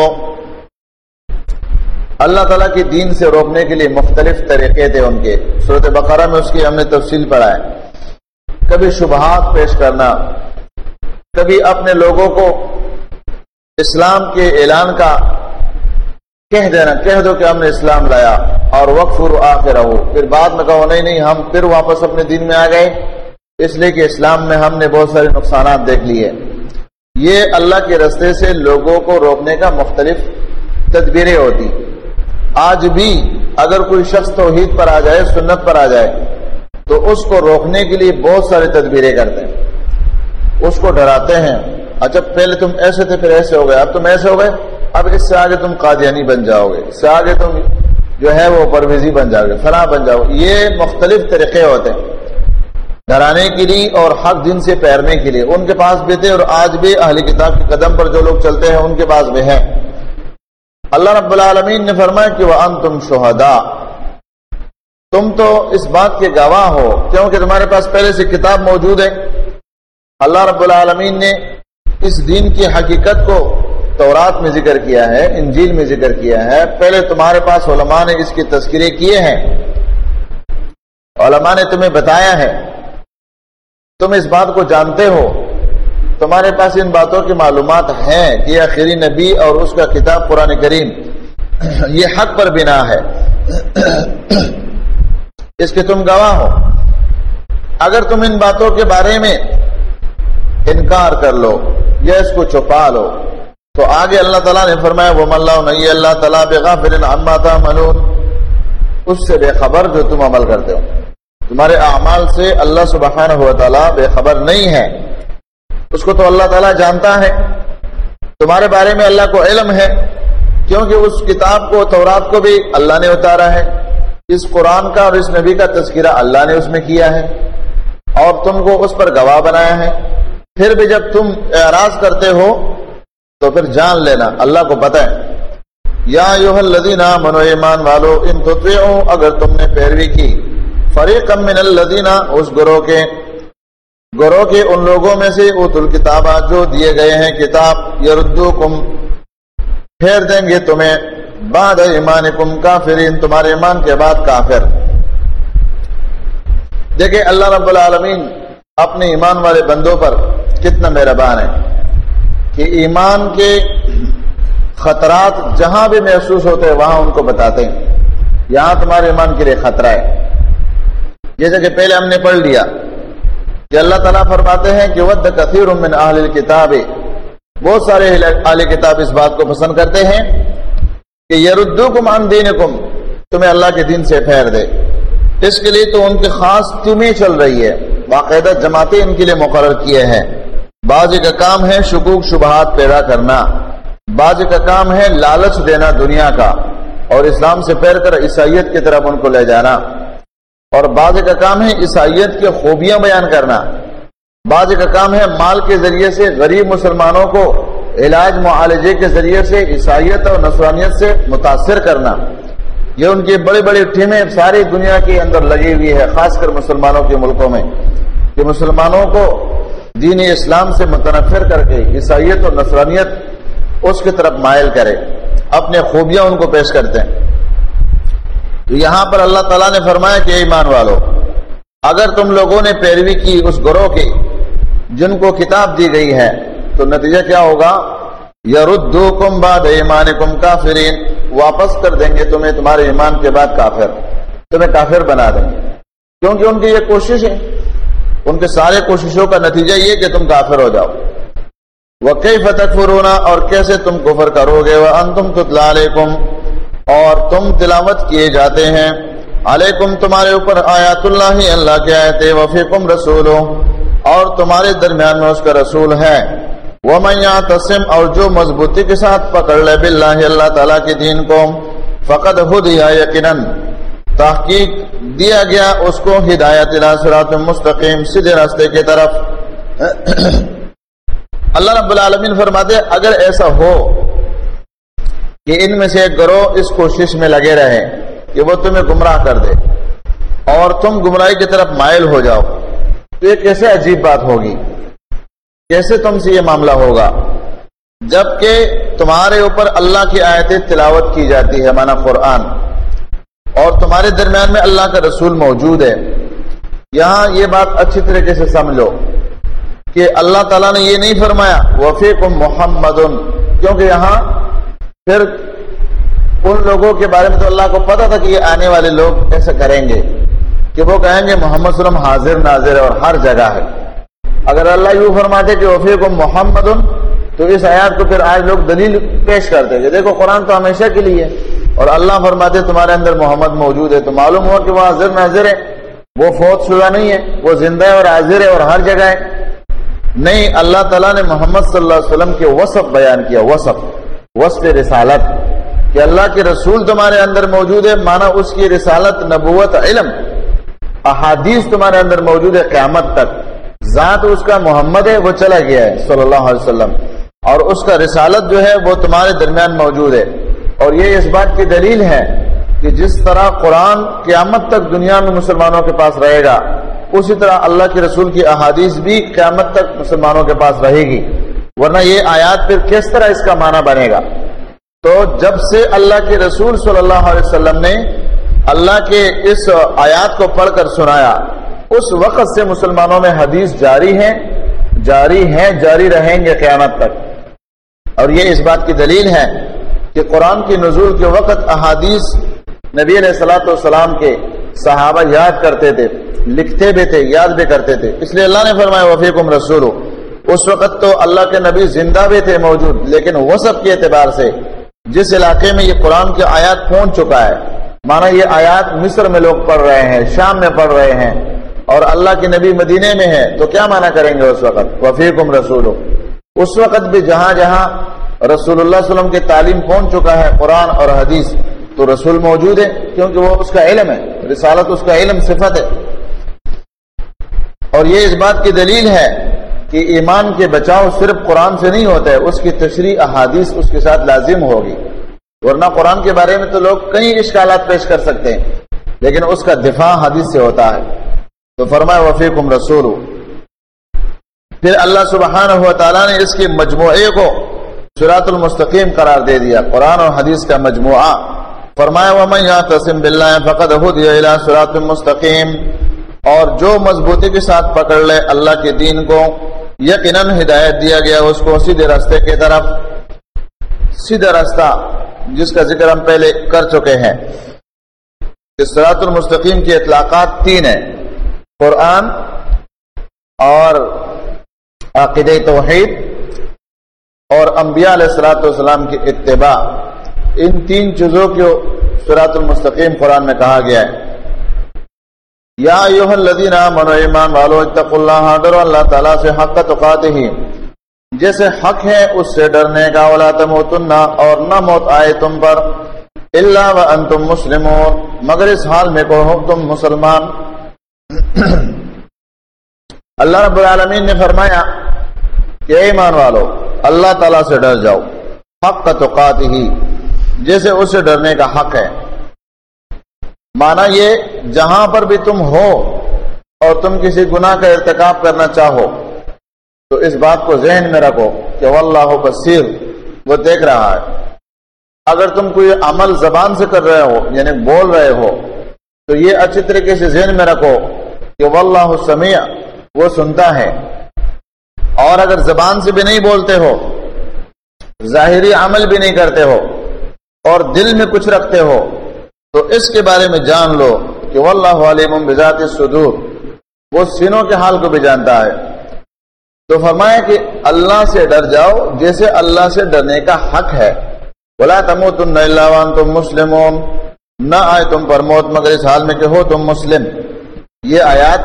اللہ تعالیٰ کی دین سے روکنے کے لیے مختلف طریقے تھے ان کے، سورۃ بقرہ میں اس کی ہم نے تفصیل پڑھا ہے۔ کبھی شبہات پیش کرنا، کبھی اپنے لوگوں کو اسلام کے اعلان کا کہہ دینا، کہہ دو کہ ہم نے اسلام لایا، اور وَكْفُرُوا آخِرَهُ، پھر بعد میں کہو نہیں نہیں ہم پھر واپس اپنے دین میں آ گئے، اس لیے کہ اسلام میں ہم نے بہت سارے نقصانات دیکھ لیے۔ یہ اللہ کے رستے سے لوگوں کو روکنے کا مختلف تدبیریں ہوتی۔ آج بھی اگر کوئی شخص توحید پر آ جائے، سنت پر آ جائے، تو اس کو روکنے کے لیے بہت سارے تدبیریں کرتے ہیں، اس کو ڈراتے ہیں. اچھا پہلے تم ایسے تھے، پھر ایسے ہو گئے، اب تم ایسے ہو گئے، اب اس سے آگے تم قادیانی بن جاؤ گے، اس سے آگے تم جو ہے وہ پرویزی بن جاؤ گے، فلاں بن جاؤ گے. یہ مختلف طریقے ہوتے ہیں ڈرانے کے لیے اور حق دین سے پھیرنے کے لیے. ان کے پاس بھی تھے اور آج بھی اہل کتاب کے قدم پر جو لوگ چلتے ہیں ان کے پاس بھی ہیں. اللہ رب العالمین نے فرمایا کہ وَأَنْتُمْ شُهَدَاء، تم تو اس بات کے گواہ ہو کیونکہ تمہارے پاس پہلے سے کتاب موجود ہے. اللہ رب العالمین نے اس دین کی حقیقت کو تورات میں ذکر کیا ہے، انجیل میں ذکر کیا ہے. پہلے تمہارے پاس علماء نے اس کے تذکرے کیے ہیں، علماء نے تمہیں بتایا ہے، تم اس بات کو جانتے ہو، تمہارے پاس ان باتوں کی معلومات ہیں کہ آخری نبی اور اس کا کتاب قرآن کریم یہ حق پر بنا ہے، اس کے تم گواہ ہو. اگر تم ان باتوں کے بارے میں انکار کر لو یا اس کو چھپا لو تو آگے اللہ تعالیٰ نے فرمایا وَمَا اللَّهُ نَيِّ اللَّهُ تَعَالَى بِغَافِلٍ عَمَّا تَعْمَلُونَ، اس سے بے خبر جو تم عمل کرتے ہو. تمہارے اعمال سے اللہ سبحانہ و تعالیٰ بے خبر نہیں ہے، اس کو تو اللہ تعالیٰ جانتا ہے. تمہارے بارے میں اللہ کو علم ہے کیونکہ اس کتاب کو، تورات کو بھی اللہ نے اتارا ہے، اس قرآن کا اور اس نبی کا تذکرہ اللہ نے اس میں کیا ہے اور تم کو اس پر گواہ بنایا ہے. پھر بھی جب تم اعراض کرتے ہو تو پھر جان لینا اللہ کو پتہ ہے. یا ایھا الذین آمنوا، ایمان والو، ان تطیعوا، اگر تم نے پیروی کی، فریقا من الذین، اس گروہ کے ان لوگوں میں سے اوتوا الکتاب، جو دیے گئے ہیں کتاب، یردوکم، پھیر دیں گے تمہیں، بعد ایمانکم کافرین، تمہارے ایمان کے بعد کافر. دیکھیں اللہ رب العالمین اپنے ایمان والے بندوں پر کتنا مہربان ہے کہ ایمان کے خطرات جہاں بھی محسوس ہوتے ہیں وہاں ان کو بتاتے ہیں یہاں تمہارے ایمان کے لیے خطرہ ہے. جیسے کہ پہلے ہم نے پڑھ لیا کہ اللہ تعالیٰ فرماتے ہیں کہ وَدَّ كَثِيرٌ مِّنْ أَهْلِ الْكِتَابِ، بہت سارے اہل کتاب اس بات کو پسند کرتے ہیں کہ يَرُدُّوكُمْ عَنْ دِينِكُمْ، تمہیں اللہ کے دین سے پھیر دے. اس کے لیے تو ان کی خاص ٹیمیں چل رہی ہے، باقاعدہ جماعتیں ان کے لیے مقرر کیے ہیں. بعض کا کام ہے شکوک شبہات پیدا کرنا، بعض کا کام ہے لالچ دینا دنیا کا اور اسلام سے پھیر کر عیسائیت کی طرف ان کو لے جانا، اور بعض کا کام ہے عیسائیت کی خوبیاں بیان کرنا، بعض کا کام ہے مال کے ذریعے سے غریب مسلمانوں کو علاج معالجے کے ذریعے سے عیسائیت اور نصرانیت سے متاثر کرنا. یہ ان کی بڑی بڑی ٹیمیں ساری دنیا کے اندر لگی ہوئی ہے، خاص کر مسلمانوں کے ملکوں میں، کہ مسلمانوں کو دین اسلام سے متنفر کر کے عیسائیت اور نصرانیت اس کی طرف مائل کرے، اپنے خوبیاں ان کو پیش کرتے ہیں. تو یہاں پر اللہ تعالیٰ نے فرمایا کہ ایمان والو، اگر تم لوگوں نے پیروی کی اس گروہ کی جن کو کتاب دی گئی ہے تو نتیجہ کیا ہوگا؟ یردوکم بعد ایمانکم کافرین، واپس کر دیں گے تمہیں تمہارے ایمان کے بعد کافر، تمہیں کافر بنا دیں گے. کیونکہ ان کی یہ کوشش ہے، ان کے سارے کوششوں کا نتیجہ یہ کہ تم کافر ہو جاؤ. وَكَيْفَ تَكْفُرُونَ، اور کیسے تم کفر کرو گے، وَأَنْتُمْ تُتْلَى عَلَيْكُمْ، اور تم تلاوت کیے جاتے ہیں، علیکم تمہارے اوپر، آیات اللہ، اللہ کی آیتیں، وَفِيكُمْ رَسُولُهُ، اور تمہارے درمیان میں اس کا رسول ہے. وَمَنْ يَعْتَصِمْ، اور جو مضبوطی کے ساتھ پکڑ لے بِاللَّهِ، اللہ تعالیٰ کے دین کو، فَقَدْ هُدِيَ، یقیناً تحقیق دیا گیا اس کو ہدایت الی صراط مستقیم، سیدھے راستے کی طرف. اللہ رب العالمین فرماتے ہیں اگر ایسا ہو کہ ان میں سے ایک گروہ اس کوشش میں لگے رہے کہ وہ تمہیں گمراہ کر دے اور تم گمراہی کی طرف مائل ہو جاؤ، تو یہ کیسے عجیب بات ہوگی، کیسے تم سے یہ معاملہ ہوگا جبکہ تمہارے اوپر اللہ کی آیتیں تلاوت کی جاتی ہے، مانا قرآن، اور تمہارے درمیان میں اللہ کا رسول موجود ہے. یہاں یہ بات اچھی طریقے سے سمجھو کہ اللہ تعالیٰ نے یہ نہیں فرمایا وفیکم محمدن، کیونکہ یہاں پھر ان لوگوں کے بارے میں تو اللہ کو پتا تھا کہ یہ آنے والے لوگ ایسا کریں گے کہ وہ کہیں گے محمد صلی اللہ علیہ وسلم حاضر ناظر ہے اور ہر جگہ ہے. اگر اللہ یوں فرماتے کہ وفیکم محمدن تو اس آیات کو پھر آج لوگ دلیل پیش کرتے کہ دیکھو قرآن تو ہمیشہ کے لیے، اور اللہ فرماتے تمہارے اندر محمد موجود ہے، تو معلوم ہوا کہ وہ حاضر ناظر ہے، وہ فوت شدہ نہیں ہے، وہ زندہ ہے اور حاضر ہے اور ہر جگہ ہے۔ نہیں، اللہ تعالیٰ نے محمد صلی اللہ علیہ وسلم کے وصف بیان کیا، وصف رسالت، کہ اللہ کے رسول تمہارے اندر موجود ہے، مانا اس کی رسالت، نبوت، علم، احادیث تمہارے اندر موجود ہے قیامت تک۔ ذات اس کا محمد ہے، وہ چلا گیا ہے صلی اللہ علیہ وسلم، اور اس کا رسالت جو ہے وہ تمہارے درمیان موجود ہے۔ اور یہ اس بات کی دلیل ہے کہ جس طرح قرآن قیامت تک دنیا میں مسلمانوں کے پاس رہے گا، اسی طرح اللہ کے رسول کی احادیث بھی قیامت تک مسلمانوں کے پاس رہے گی، ورنہ یہ آیات پھر کس طرح اس کا معنی بنے گا؟ تو جب سے اللہ کے رسول صلی اللہ علیہ وسلم نے اللہ کے اس آیات کو پڑھ کر سنایا، اس وقت سے مسلمانوں میں حدیث جاری رہیں گے قیامت تک۔ اور یہ اس بات کی دلیل ہے کہ قرآن کی نزول کے وقت احادیث نبی علیہ الصلوۃ والسلام کے صحابہ یاد کرتے تھے، لکھتے بھی تھے، یاد بھی کرتے تھے۔ اس لیے اللہ نے فرمایا وفیکم رسول، اس وقت تو اللہ کے نبی زندہ بھی تھے، موجود، لیکن وصف کے اعتبار سے جس علاقے میں یہ قرآن کی آیات پہنچ چکا ہے، مانا یہ آیات مصر میں لوگ پڑھ رہے ہیں، شام میں پڑھ رہے ہیں، اور اللہ کے نبی مدینے میں ہے، تو کیا معنی کریں گے اس وقت؟ وفیکم رسول، اس وقت بھی جہاں جہاں رسول اللہ صلی اللہ علیہ وسلم کی تعلیم پہنچ چکا ہے، قرآن اور حدیث، تو رسول موجود ہے، کیونکہ وہ اس کا علم ہے، رسالت اس کا علم، صفت ہے۔ اور یہ اس بات کی دلیل ہے کہ ایمان کے بچاؤ صرف قرآن سے نہیں ہوتا ہے، اس کی تشریح احادیث اس کے ساتھ لازم ہوگی، ورنہ قرآن کے بارے میں تو لوگ کئی اشکالات پیش کر سکتے ہیں، لیکن اس کا دفاع حدیث سے ہوتا ہے۔ تو فرمایا وفیکم رسول۔ پھر اللہ سبحانہ و تعالیٰ نے اس کے مجموعے کو صراط المستقیم قرار دے دیا، قرآن اور حدیث کا مجموعہ۔ فرمایا وَمَن يَعْتَصِم بِاللَّهِ فَقَدْ هُدِيَ إِلَىٰ صِرَاطٍ مُسْتَقِيم، اور جو مضبوطی کے ساتھ پکڑ لے اللہ کے دین کو، یقیناً ہدایت دیا گیا اس کو سیدھے راستے کی طرف۔ سیدھا راستہ جس کا ذکر ہم پہلے کر چکے ہیں، اس صراط المستقیم کی اطلاقات تین ہیں: قرآن اور عقیدہ توحید اور انبیاء علیہ الصلوۃ والسلام کی اتباع۔ ان تین چیزوں کو صراط المستقیم قرآن میں کہا گیا ہے۔ یا ایھا الذین آمنوا، ایمان والو، اتقوا اللہ، ڈرو اللہ تعالیٰ سے، حق تقاتہ، جیسے حق ہے اس سے ڈرنے کا، ولا تموتن، اور نہ موت آئے تم پر، الا وانتم مسلمون، مگر اس حال میں کو ہو تم مسلمان۔ اللہ رب العالمین نے فرمایا کہ اے ایمان والو، اللہ تعالیٰ سے ڈر جاؤ، حق تقاتہ، جیسے اسے ڈرنے کا حق ہے۔ مانا یہ جہاں پر بھی تم ہو اور تم کسی گناہ کا ارتکاب کرنا چاہو تو اس بات کو ذہن میں رکھو کہ واللہ بصیر، وہ دیکھ رہا ہے۔ اگر تم کوئی عمل زبان سے کر رہے ہو، یعنی بول رہے ہو، تو یہ اچھی طریقے سے ذہن میں رکھو کہ واللہ سمیع، وہ سنتا ہے۔ اور اگر زبان سے بھی نہیں بولتے ہو، ظاہری عمل بھی نہیں کرتے ہو، اور دل میں کچھ رکھتے ہو، تو اس کے بارے میں جان لو کہ واللہ علیم بذات الصدور، وہ سینوں کے حال کو بھی جانتا ہے۔ تو فرمایا کہ اللہ سے ڈر جاؤ جیسے اللہ سے ڈرنے کا حق ہے۔ ولا تموتن الا وانتم مسلمون، نہ آئے تم پر موت مگر اس حال میں کہ ہو تم مسلم۔ یہ آیات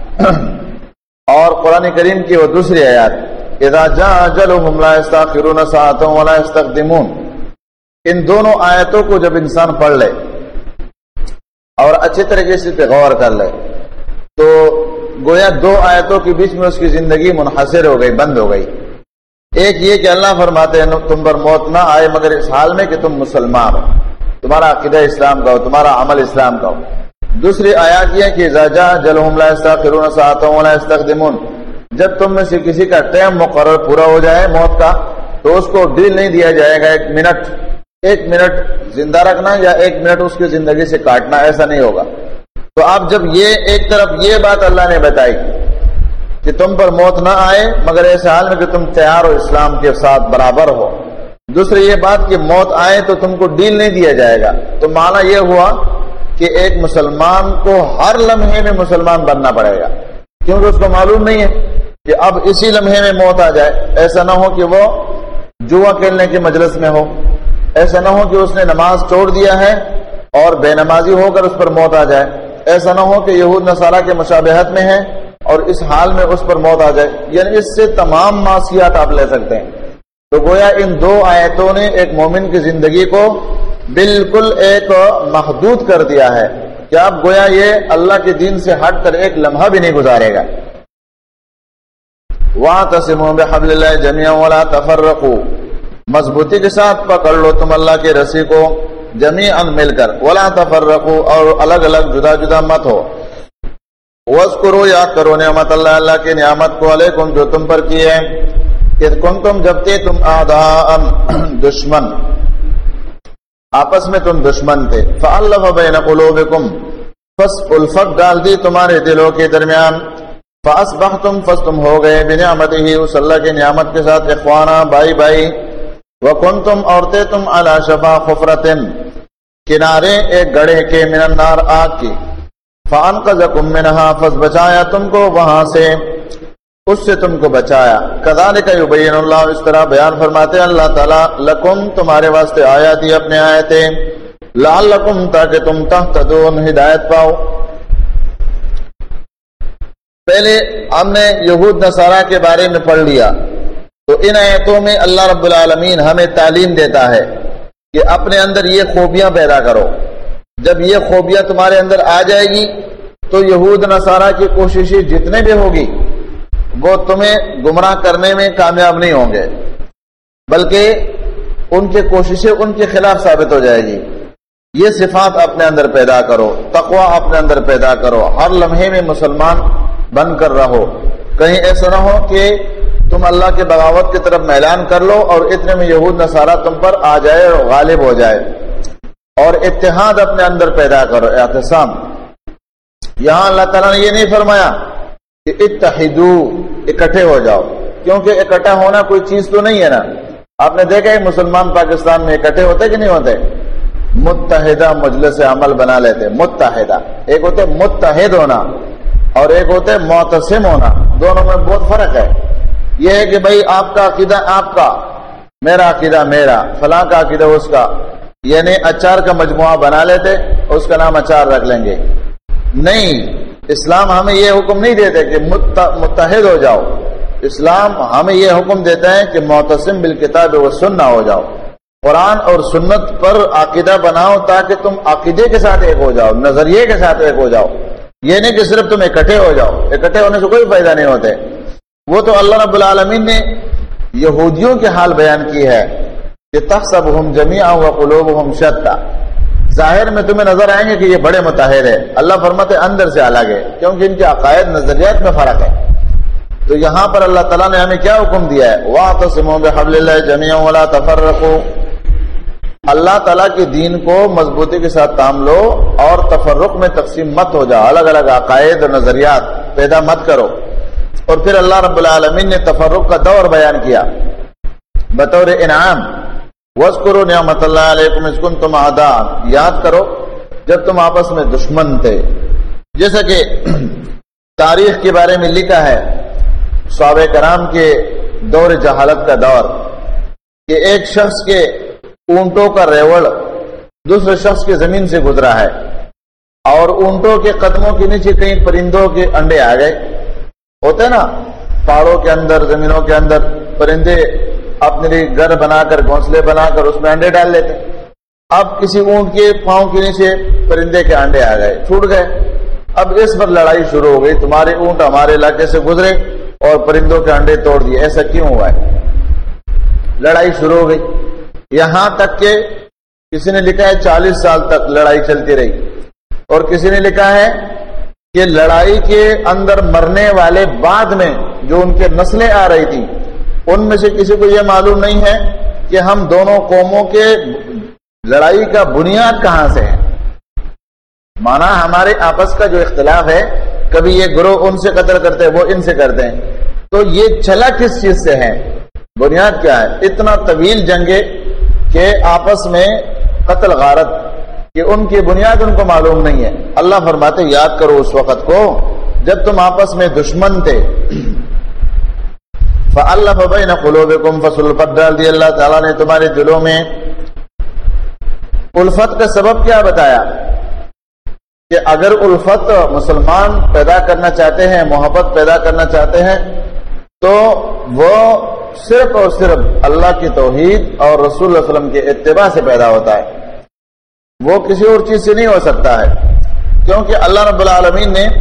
اور قرآن کریم کی وہ دوسری آیات، اذا جاء اجلهم لا يستأخرون ساعة ولا يستقدمون، ان دونوں آیتوں کو جب انسان پڑھ لے اور اچھے طریقے سے غور کر لے تو گویا دو آیتوں کے بیچ میں اس کی زندگی منحصر ہو گئی، بند ہو گئی۔ ایک یہ کہ اللہ فرماتے ہیں تم پر موت نہ آئے مگر اس حال میں کہ تم مسلمان ہو، تمہارا عقیدہ اسلام کا ہو، تمہارا عمل اسلام کا ہو۔ دوسری آیات یہ کہ اذا جاء اجلهم لا يستأخرون ساعة ولا يستقدمون، جب تم میں سے کسی کا ٹائم مقرر پورا ہو جائے موت کا تو اس کو ڈیل نہیں دیا جائے گا، ایک منٹ زندہ رکھنا یا ایک منٹ اس کی زندگی سے کاٹنا، ایسا نہیں ہوگا۔ تو اب جب یہ ایک طرف یہ بات اللہ نے بتائی کہ تم پر موت نہ آئے مگر ایسے حال میں کہ تم تیار ہو، اسلام کے ساتھ برابر ہو، دوسری یہ بات کہ موت آئے تو تم کو ڈیل نہیں دیا جائے گا، تو معنی یہ ہوا کہ ایک مسلمان کو ہر لمحے میں مسلمان بننا پڑے گا، کیونکہ اس کو معلوم نہیں ہے کہ اب اسی لمحے میں موت آ جائے۔ ایسا نہ ہو کہ وہ جوا کھیلنے کے مجلس میں ہو ایسا نہ ہو کہ اس نے نماز چھوڑ دیا ہے اور بے نمازی ہو کر اس پر موت آ جائے، ایسا نہ ہو کہ یہود نصارہ کے مشابہت میں ہے اور اس حال میں اس پر موت آ جائے، یعنی اس سے تمام معصیات آپ لے سکتے ہیں۔ تو گویا ان دو آیتوں نے ایک مومن کی زندگی کو بالکل ایک محدود کر دیا ہے کہ اب گویا یہ اللہ کے دین سے ہٹ کر ایک لمحہ بھی نہیں گزارے گا۔ وَاعْتَصِمُوا بِحَبْلِ اللَّهِ جَمِيعًا وَلَا تَفَرَّقُوا، مضبوطی کے ساتھ پکڑ لو تم اللہ کی رسی کو جمیعاً مل کر، وَلَا تَفَرَّقُوا، اور الگ الگ جدا جدا مت ہو۔ وَاذْكُرُوا، یاد کرو نعمت اللہ کی نعمت کو علیکم جو تم پر کی ہے، اذ کنتم جب تھے تم اعداء دشمن، آپس میں تم دشمن تھے، فَأَلَّفَ بَيْنَ قُلُوبِكُمْ، پس الفت ڈال دی تمہارے دلوں کے درمیان، فَأَصْبَحْتُمْ، پس تم ہو گئے بِنِعْمَتِهِ، اس اللہ کی نعمت کے ساتھ، اخوانا، بھائی بھائی، وَكُنْتُمْ، عورتیں تم عَلَى شَفَا حُفْرَةٍ، کنارے ایک گڑھے کے، من النار، آگ کی، فَأَنْقَذَكُمْ مِنْهَا، پس بچایا تم کو وہاں سے، اس سے تم کو بچایا۔ کذالک یبین اللہ، اس طرح بیان فرماتے ہیں اللہ تعالیٰ، لکم، تمہارے واسطے آیاتی، اپنے آیتیں، لعلکم، تاکہ تم تہتدون، ہدایت پاؤ۔ پہلے ہم نے یہود نصارہ کے بارے میں پڑھ لیا، تو ان آیتوں میں اللہ رب العالمین ہمیں تعلیم دیتا ہے کہ اپنے اندر یہ خوبیاں پیدا کرو۔ جب یہ خوبیاں تمہارے اندر آ جائے گی تو یہود نصارہ کی کوششیں جتنے بھی ہوگی وہ تمہیں گمراہ کرنے میں کامیاب نہیں ہوں گے، بلکہ ان کی کوششیں ان کے خلاف ثابت ہو جائے گی۔ یہ صفات اپنے اندر پیدا کرو، تقوی اپنے اندر پیدا کرو، ہر لمحے میں مسلمان بن کر رہو، کہیں ایسا نہ ہو کہ تم اللہ کے بغاوت کی طرف میلان کر لو اور اتنے میں یہود نصارہ تم پر آ جائے اور غالب ہو جائے۔ اور اتحاد اپنے اندر پیدا کرو، اعتصام۔ یہاں اللہ تعالیٰ نے یہ نہیں فرمایا کہ اتحدو، اکٹھے ہو جاؤ، کیونکہ اکٹھا ہونا کوئی چیز تو نہیں ہے نا۔ آپ نے دیکھا ہے مسلمان پاکستان میں اکٹھے ہوتے کہ نہیں ہوتے؟ متحدہ مجلس عمل بنا لیتے، متحدہ۔ ایک ہوتے متحد ہونا اور ایک ہوتے معتصم ہونا، دونوں میں بہت فرق ہے۔ یہ ہے کہ بھائی آپ کا عقیدہ آپ کا، میرا عقیدہ میرا، فلاں کا عقیدہ اس کا، یعنی اچار کا مجموعہ بنا لیتے، اس کا نام اچار رکھ لیں گے۔ نہیں، اسلام ہمیں یہ حکم نہیں دیتے کہ متحد ہو جاؤ، اسلام ہمیں یہ حکم دیتا ہے کہ معتصم بالکتاب و سنہ ہو جاؤ، قرآن اور سنت پر عقیدہ بناؤ تاکہ تم عقیدے کے ساتھ ایک ہو جاؤ، نظریے کے ساتھ ایک ہو جاؤ۔ یہ نہیں کہ صرف تم اکٹھے ہو جاؤ، اکٹھے ہونے سے کوئی فائدہ نہیں ہوتے۔ وہ تو اللہ رب العالمین نے یہودیوں کے حال بیان کی ہے کہ تحسبهم جميعا وقلوبهم شتى، ظاہر میں تمہیں نظر آئیں گے کہ یہ بڑے متحد ہے، اللہ فرماتے اندر سے الگ ہے، کیونکہ ان کے عقائد نظریات میں فرق ہے۔ تو یہاں پر اللہ تعالیٰ نے ہمیں کیا حکم دیا ہے؟ واعتصموا بحبل اللہ جميعا ولا تفرقوا، اللہ تعالیٰ کے دین کو مضبوطی کے ساتھ تھام لو اور تفرق میں تقسیم مت ہو جاؤ، الگ الگ عقائد اور نظریات پیدا مت کرو۔ اور پھر اللہ رب العالمین نے تفرق کا دور بیان کیا بطور انعام، وَاذْكُرُوا نِعْمَتَ اللَّهِ عَلَيْكُمْ إِذْ كُنْتُمْ أَعْدَاءً، یاد کرو جب تم آپس میں دشمن تھے۔ جیسا کہ تاریخ کے بارے میں لکھا ہے، صحابہ کرام کے دور جہالت کا دور، کہ ایک شخص کے اونٹوں کا ریوڑ دوسرے شخص کے زمین سے گزرا ہے، اور اونٹوں کے قدموں کے نیچے کئی پرندوں کے انڈے آ گئے۔ ہوتے نا پہاڑوں کے اندر، زمینوں کے اندر پرندے اپنے لیے گھر بنا کر، گھونسلے بنا کر اس میں انڈے ڈال لیتے۔ اب کسی اونٹ کے پاؤں کے نیچے پرندے کے انڈے آ گئے، چھوٹ گئے۔ اب اس پر لڑائی شروع ہو گئی، تمہارے اونٹ ہمارے علاقے سے گزرے اور پرندوں کے انڈے توڑ دیے، ایسا کیوں ہوا ہے؟ لڑائی شروع ہو گئی، یہاں تک کہ کسی نے لکھا ہے 40 سال تک لڑائی چلتی رہی، اور کسی نے لکھا ہے کہ لڑائی کے اندر مرنے والے بعد میں جو ان کے نسلیں آ رہی تھی، ان میں سے کسی کو یہ معلوم نہیں ہے کہ ہم دونوں قوموں کے لڑائی کا بنیاد کہاں سے ہے۔ مانا ہمارے آپس کا جو اختلاف ہے، کبھی یہ گروہ ان سے قتل کرتے ہیں، وہ ان سے کرتے ہیں، تو یہ چلا کس چیز سے ہے؟ بنیاد کیا ہے؟ اتنا طویل جنگیں کہ آپس میں قتل غارت، کہ ان کی بنیاد ان کو معلوم نہیں ہے۔ اللہ فرماتے یاد کرو اس وقت کو جب تم آپس میں دشمن تھے، فَأَلَّفَ بَيْنَ قُلُوبِكُمْ، فَصُلْ پر ڈال دی اللہ تعالیٰ نے تمہارے دلوں میں، الفت کا سبب کیا بتایا کہ اگر الفت مسلمان پیدا کرنا چاہتے ہیں، محبت پیدا کرنا چاہتے ہیں، تو وہ صرف اور صرف اللہ کی توحید اور رسول اللہ علیہ وسلم کے اتباع سے پیدا ہوتا ہے، وہ کسی اور چیز سے نہیں ہو سکتا ہے، کیونکہ اللہ رب العالمین نے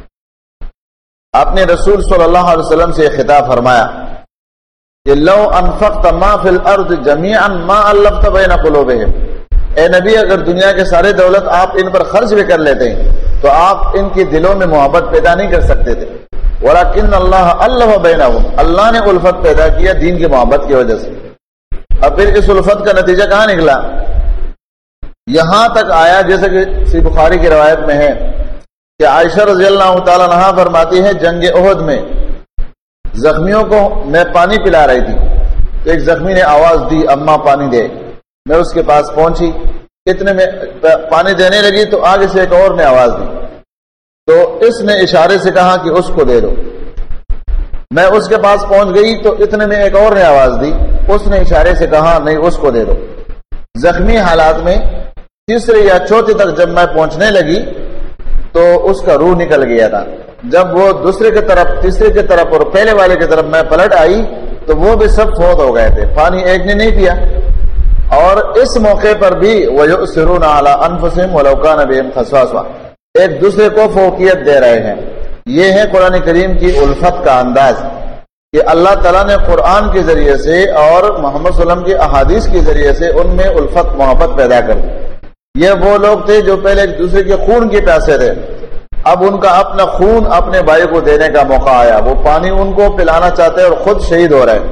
اپنے رسول صلی اللہ علیہ وسلم سے خطاب فرمایا کہ لو انفقت ما فی الارض جمیعا ما الفت بین قلوبہم، اے نبی اگر دنیا کے سارے دولت آپ ان پر خرچ بھی کر لیتے تو آپ ان کے دلوں میں محبت پیدا نہیں کر سکتے تھے، ولیکن اللہ الف بینہم، اللہ نے الفت پیدا کیا دین کی محبت کی وجہ سے۔ اب پھر اس الفت کا نتیجہ کہاں نکلا؟ یہاں تک آیا جیسے کہ صحیح بخاری کی روایت میں ہے کہ عائشہ رضی اللہ تعالیٰ عنہا فرماتی ہے جنگ احد میں زخمیوں کو میں پانی پلا رہی تھی تو ایک زخمی نے آواز دی اماں پانی دے، میں اس کے پاس پہنچی، اتنے میں پانی دینے لگی تو آگے سے ایک اور نے آواز دی تو اس نے اشارے سے کہا کہ اس کو دے دو، میں اس کے پاس پہنچ گئی تو اتنے میں ایک اور نے آواز دی، اس نے اشارے سے کہا نہیں اس کو دے دو۔ زخمی حالات میں تیسرے یا چوتھے تک جب میں پہنچنے لگی تو اس کا روح نکل گیا تھا، جب وہ دوسرے کی طرف، تیسرے کی طرف اور پہلے والے کی طرف میں پلٹ آئی تو وہ بھی سب فوت ہو گئے تھے، پانی ایک نے نہیں پیا۔ اور اس موقع پر بھی وَيُؤْثِرُونَ عَلَىٰ أَنفُسِهِمْ وَلَوْ كَانَ بِهِمْ خَصَاصَةٌ، ایک دوسرے کو فوقیت دے رہے ہیں۔ یہ ہے قرآن کریم کی الفت کا انداز کہ اللہ تعالیٰ نے قرآن کے ذریعے سے اور محمد صلی اللہ علیہ وسلم کی احادیث کے ذریعے سے ان میں الفت محبت پیدا کر دی۔ یہ وہ لوگ تھے جو پہلے ایک دوسرے کے خون کے پیاسے تھے، اب ان کا اپنا خون اپنے بھائی کو دینے کا موقع آیا، وہ پانی ان کو پلانا چاہتے اور خود شہید ہو رہے۔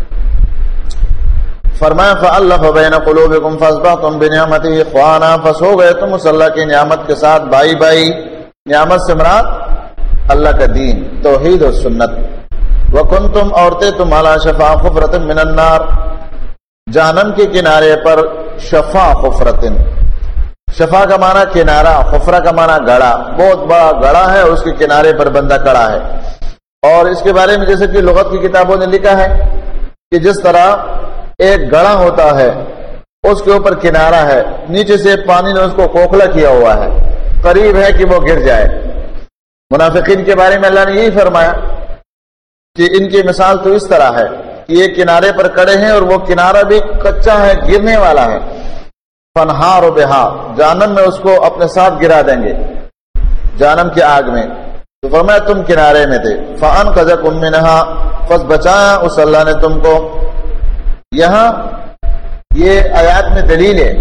فرمایا فَأَلَّفَ بَيْنَ قُلُوبِكُمْ فَأَصْبَحْتُمْ بِنِعْمَتِهِ إِخْوَانًا، پس ہو گئے تم اس اللہ کی نعمت کے ساتھ بھائی بھائی۔ نعمت سے مراد اللہ کا دین، توحید اور سنت۔ وَكُنْتُمْ، عورتیں تم عَلَىٰ شَفَا حُفْرَةٍ مِّنَ النَّارِ، جہنم کے کنارے پر، شفا حفرتن، شفا کا معنی کنارہ، حفرہ کا معنی گڑھا، بہت بڑا گڑھا ہے اس کے کنارے پر بندہ کڑا ہے۔ اور اس کے بارے میں جیسے کہ لغت کی کتابوں نے لکھا ہے کہ جس طرح ایک گڑھا ہوتا ہے اس کے اوپر کنارہ ہے، نیچے سے پانی نے اس کو کھوکھلا کیا ہوا ہے، قریب ہے کہ وہ گر جائے۔ منافقین کے بارے میں اللہ نے یہی فرمایا کہ ان کی مثال تو اس طرح ہے کہ یہ کنارے پر کڑے ہیں اور وہ کنارہ بھی کچا ہے، گرنے والا ہے۔ فنہار بہا، جہنم میں اس کو اپنے ساتھ گرا دیں گے جہنم کی آگ میں۔ تو فرمایا تم کنارے میں تھے، فانقذکم منہا، پس بچایا اس اللہ نے تم کو۔ یہاں یہ آیات میں دلیل ہے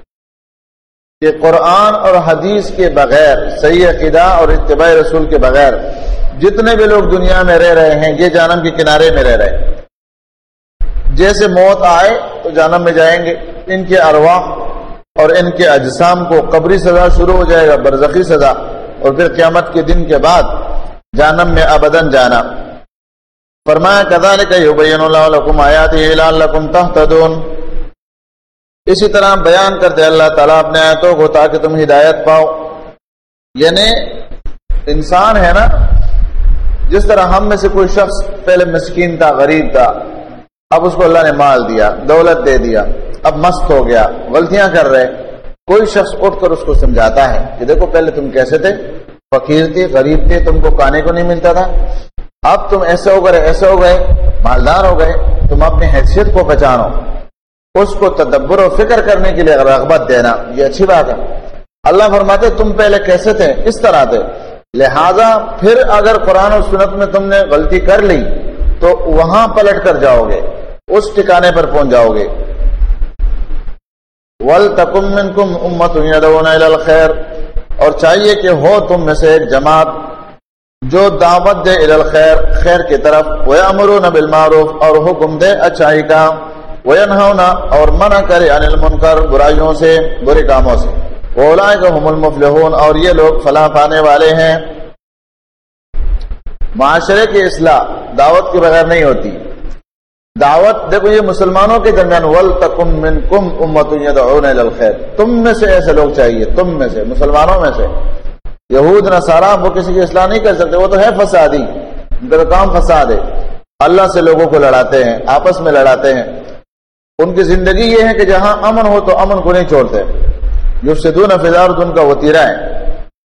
کہ قرآن اور حدیث کے بغیر، صحیح عقیدہ اور اتباع رسول کے بغیر جتنے بھی لوگ دنیا میں رہ رہے ہیں یہ جہنم کے کنارے میں رہ رہے ہیں۔ جیسے موت آئے تو جہنم میں جائیں گے، ان کے ارواح اور ان کے اجسام کو قبری سزا شروع ہو جائے گا، برزخی سزا، اور پھر قیامت کے دن کے بعد جہنم میں ابداً جانا۔ فرمایا کذالک یبین اللہ لکم آیاتہ لعلکم تہتدون، اسی طرح بیان کرتے اللہ تعالیٰ اپنے آیاتوں کو تاکہ تم ہدایت پاؤ۔ یعنی انسان ہے نا، جس طرح ہم میں سے کوئی شخص پہلے مسکین تھا، غریب تھا، اب اس کو اللہ نے مال دیا، دولت دے دیا، اب مست ہو گیا، غلطیاں کر رہے، کوئی شخص اٹھ کر اس کو سمجھاتا ہے کہ دیکھو پہلے تم کیسے تھے، فقیر تھے، غریب تھے، تم کو کھانے کو نہیں ملتا تھا، اب تم ایسے ہو گئے، ایسے ہو گئے، مالدار ہو گئے، تم اپنی حیثیت کو پہچانو، اس کو تدبر و فکر کرنے کے لیے رغبت دینا، یہ اچھی بات ہے۔ اللہ فرماتے تم پہلے کیسے تھے، اس طرح تھے، لہذا پھر اگر قرآن و سنت میں تم نے غلطی کر لی تو وہاں پلٹ کر جاؤ گے، اس ٹھکانے پر پہنچ جاؤ گے۔ وَلْتَكُن مِّنكُمْ أُمَّةٌ يَدْعُونَ إِلَى الْخَيْرِ، اور چاہیے کہ ہو تم میں سے ایک جماعت جو دعوت دے الی الخیر، خیر کی طرف، وَيَأْمُرُونَ بِالْمَعْرُوفِ، اور حکم دے اچھائی کا، وَيَنْهَوْنَ، اور منع کرے عن المنکر، برائیوں سے، برے کاموں سے، وَأُولَٰئِكَ هُمُ الْمُفْلِحُونَ، اور یہ لوگ فلاح پانے والے ہیں۔ معاشرے کی اصلاح دعوت کے بغیر نہیں ہوتی۔ دعوت دیکھو یہ مسلمانوں کے درمیان، وَلْتَكُن مِّنكُمْ أُمَّةٌ يَدْعُونَ إِلَى الْخَيْرِ، تم میں سے ایسے لوگ چاہیے، تم میں سے، مسلمانوں میں سے۔ یہود نصارہ وہ کسی کی اصلاح نہیں کر سکتے، وہ تو ہے فسادی، ان کا کام فساد ہے، اللہ سے لوگوں کو لڑاتے ہیں، آپس میں لڑاتے ہیں۔ ان کی زندگی یہ ہے کہ جہاں امن ہو تو امن کو نہیں چھوڑتے، یفسدون فی الارض ان کا وتیرہ ہے۔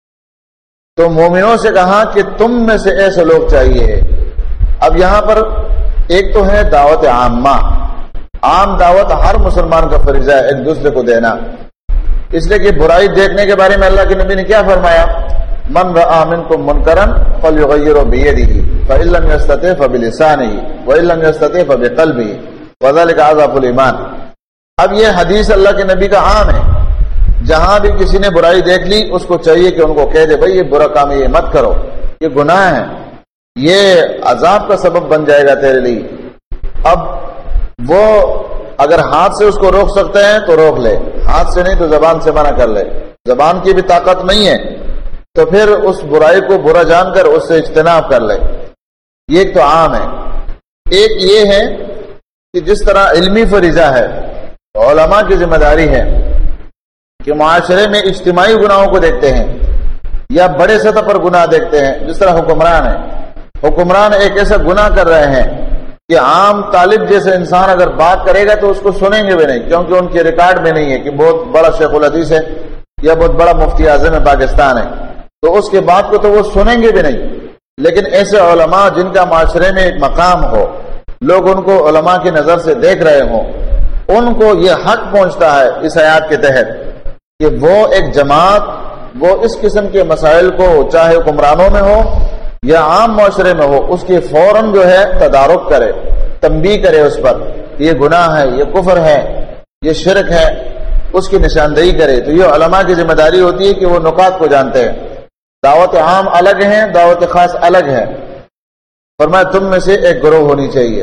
تو مومنوں سے کہا کہ تم میں سے ایسے لوگ چاہیے۔ اب یہاں پر ایک تو ہے دعوت عامہ، عام دعوت ہر مسلمان کا فریضہ ہے ایک دوسرے کو دینا، اس لیے کہ برائی دیکھنے کے بارے میں اللہ کے نبی نے کیا فرمایا؟ من رأى منکم منکرا فلیغیرہ بیدہ فإن لم یستطع فبلسانہ وإن لم یستطع فبقلبہ وذلک اضعف الایمان۔ اب یہ حدیث اللہ کے نبی کا عام ہے، جہاں بھی کسی نے برائی دیکھ لی اس کو چاہیے کہ ان کو کہہ دے بھائی یہ برا کام ہے، یہ مت کرو، یہ گناہ ہے، یہ عذاب کا سبب بن جائے گا تیرے لیے۔ اب وہ اگر ہاتھ سے اس کو روک سکتے ہیں تو روک لے، ہاتھ سے نہیں تو زبان سے منع کر لے، زبان کی بھی طاقت نہیں ہے تو پھر اس برائی کو برا جان کر اس سے اجتناب کر لے۔ یہ ایک تو عام ہے۔ ایک یہ ہے کہ جس طرح علمی فریضہ ہے، علماء کی ذمہ داری ہے کہ معاشرے میں اجتماعی گناہوں کو دیکھتے ہیں یا بڑے سطح پر گناہ دیکھتے ہیں، جس طرح حکمران ہے، حکمران ایک ایسا گناہ کر رہے ہیں کہ عام طالب جیسے انسان اگر بات کرے گا تو اس کو سنیں گے بھی نہیں، کیونکہ ان کے ریکارڈ میں نہیں ہے کہ بہت بڑا شیخ الحدیث ہے یا بہت بڑا مفتی اعظم ہے پاکستان ہے، تو اس کے بات کو تو وہ سنیں گے بھی نہیں۔ لیکن ایسے علماء جن کا معاشرے میں ایک مقام ہو، لوگ ان کو علماء کی نظر سے دیکھ رہے ہوں، ان کو یہ حق پہنچتا ہے اس آیات کے تحت کہ وہ ایک جماعت وہ اس قسم کے مسائل کو چاہے حکمرانوں میں ہو یا عام معاشرے میں ہو اس کی فوراً جو ہے تدارک کرے، تنبیہ کرے اس پر، یہ گناہ ہے، یہ کفر ہے، یہ شرک ہے، اس کی نشاندہی کرے۔ تو یہ علماء کی ذمہ داری ہوتی ہے کہ وہ نکات کو جانتے ہیں۔ دعوت عام الگ ہے، دعوت خاص الگ ہے۔ فرمایا تم میں سے ایک گروہ ہونی چاہیے،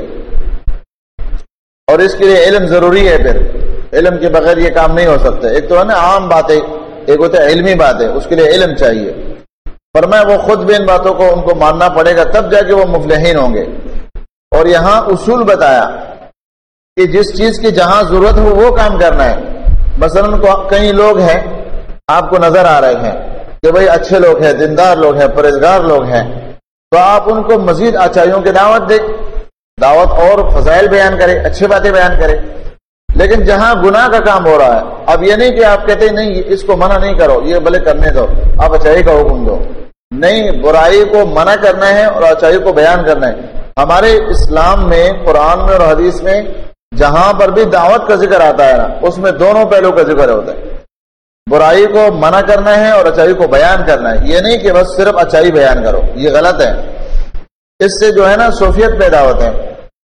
اور اس کے لیے علم ضروری ہے، پھر علم کے بغیر یہ کام نہیں ہو سکتا۔ ایک تو ہے نا عام باتیں، ایک ہوتا ہے علمی باتیں، اس کے لیے علم چاہیے۔ فرمایا وہ خود بھی ان باتوں کو ان کو ماننا پڑے گا، تب جا کے وہ مفلحین ہوں گے۔ اور یہاں اصول بتایا کہ جس چیز کی جہاں ضرورت ہو وہ کام کرنا ہے۔ مثلا کئی لوگ ہیں آپ کو نظر آ رہے ہیں کہ بھئی اچھے لوگ ہیں، دیندار لوگ ہیں، پرہیزگار لوگ ہیں، تو آپ ان کو مزید اچھائیوں کی دعوت دیں، دعوت اور فضائل بیان کریں، اچھی باتیں بیان کریں۔ لیکن جہاں گناہ کا کام ہو رہا ہے، اب یہ نہیں کہ آپ کہتے ہیں نہیں اس کو منع نہیں کرو، یہ بھلے کرنے دو، آپ اچھائی کا حکم دو، نہیں، برائی کو منع کرنا ہے اور اچھائی کو بیان کرنا ہے۔ ہمارے اسلام میں، قرآن میں اور حدیث میں جہاں پر بھی دعوت کا ذکر آتا ہے نا، اس میں دونوں پہلو کا ذکر ہوتا ہے، برائی کو منع کرنا ہے اور اچھائی کو بیان کرنا ہے۔ یہ نہیں کہ بس صرف اچھائی بیان کرو، یہ غلط ہے، اس سے جو ہے نا صوفیت پیدا ہوتے ہیں۔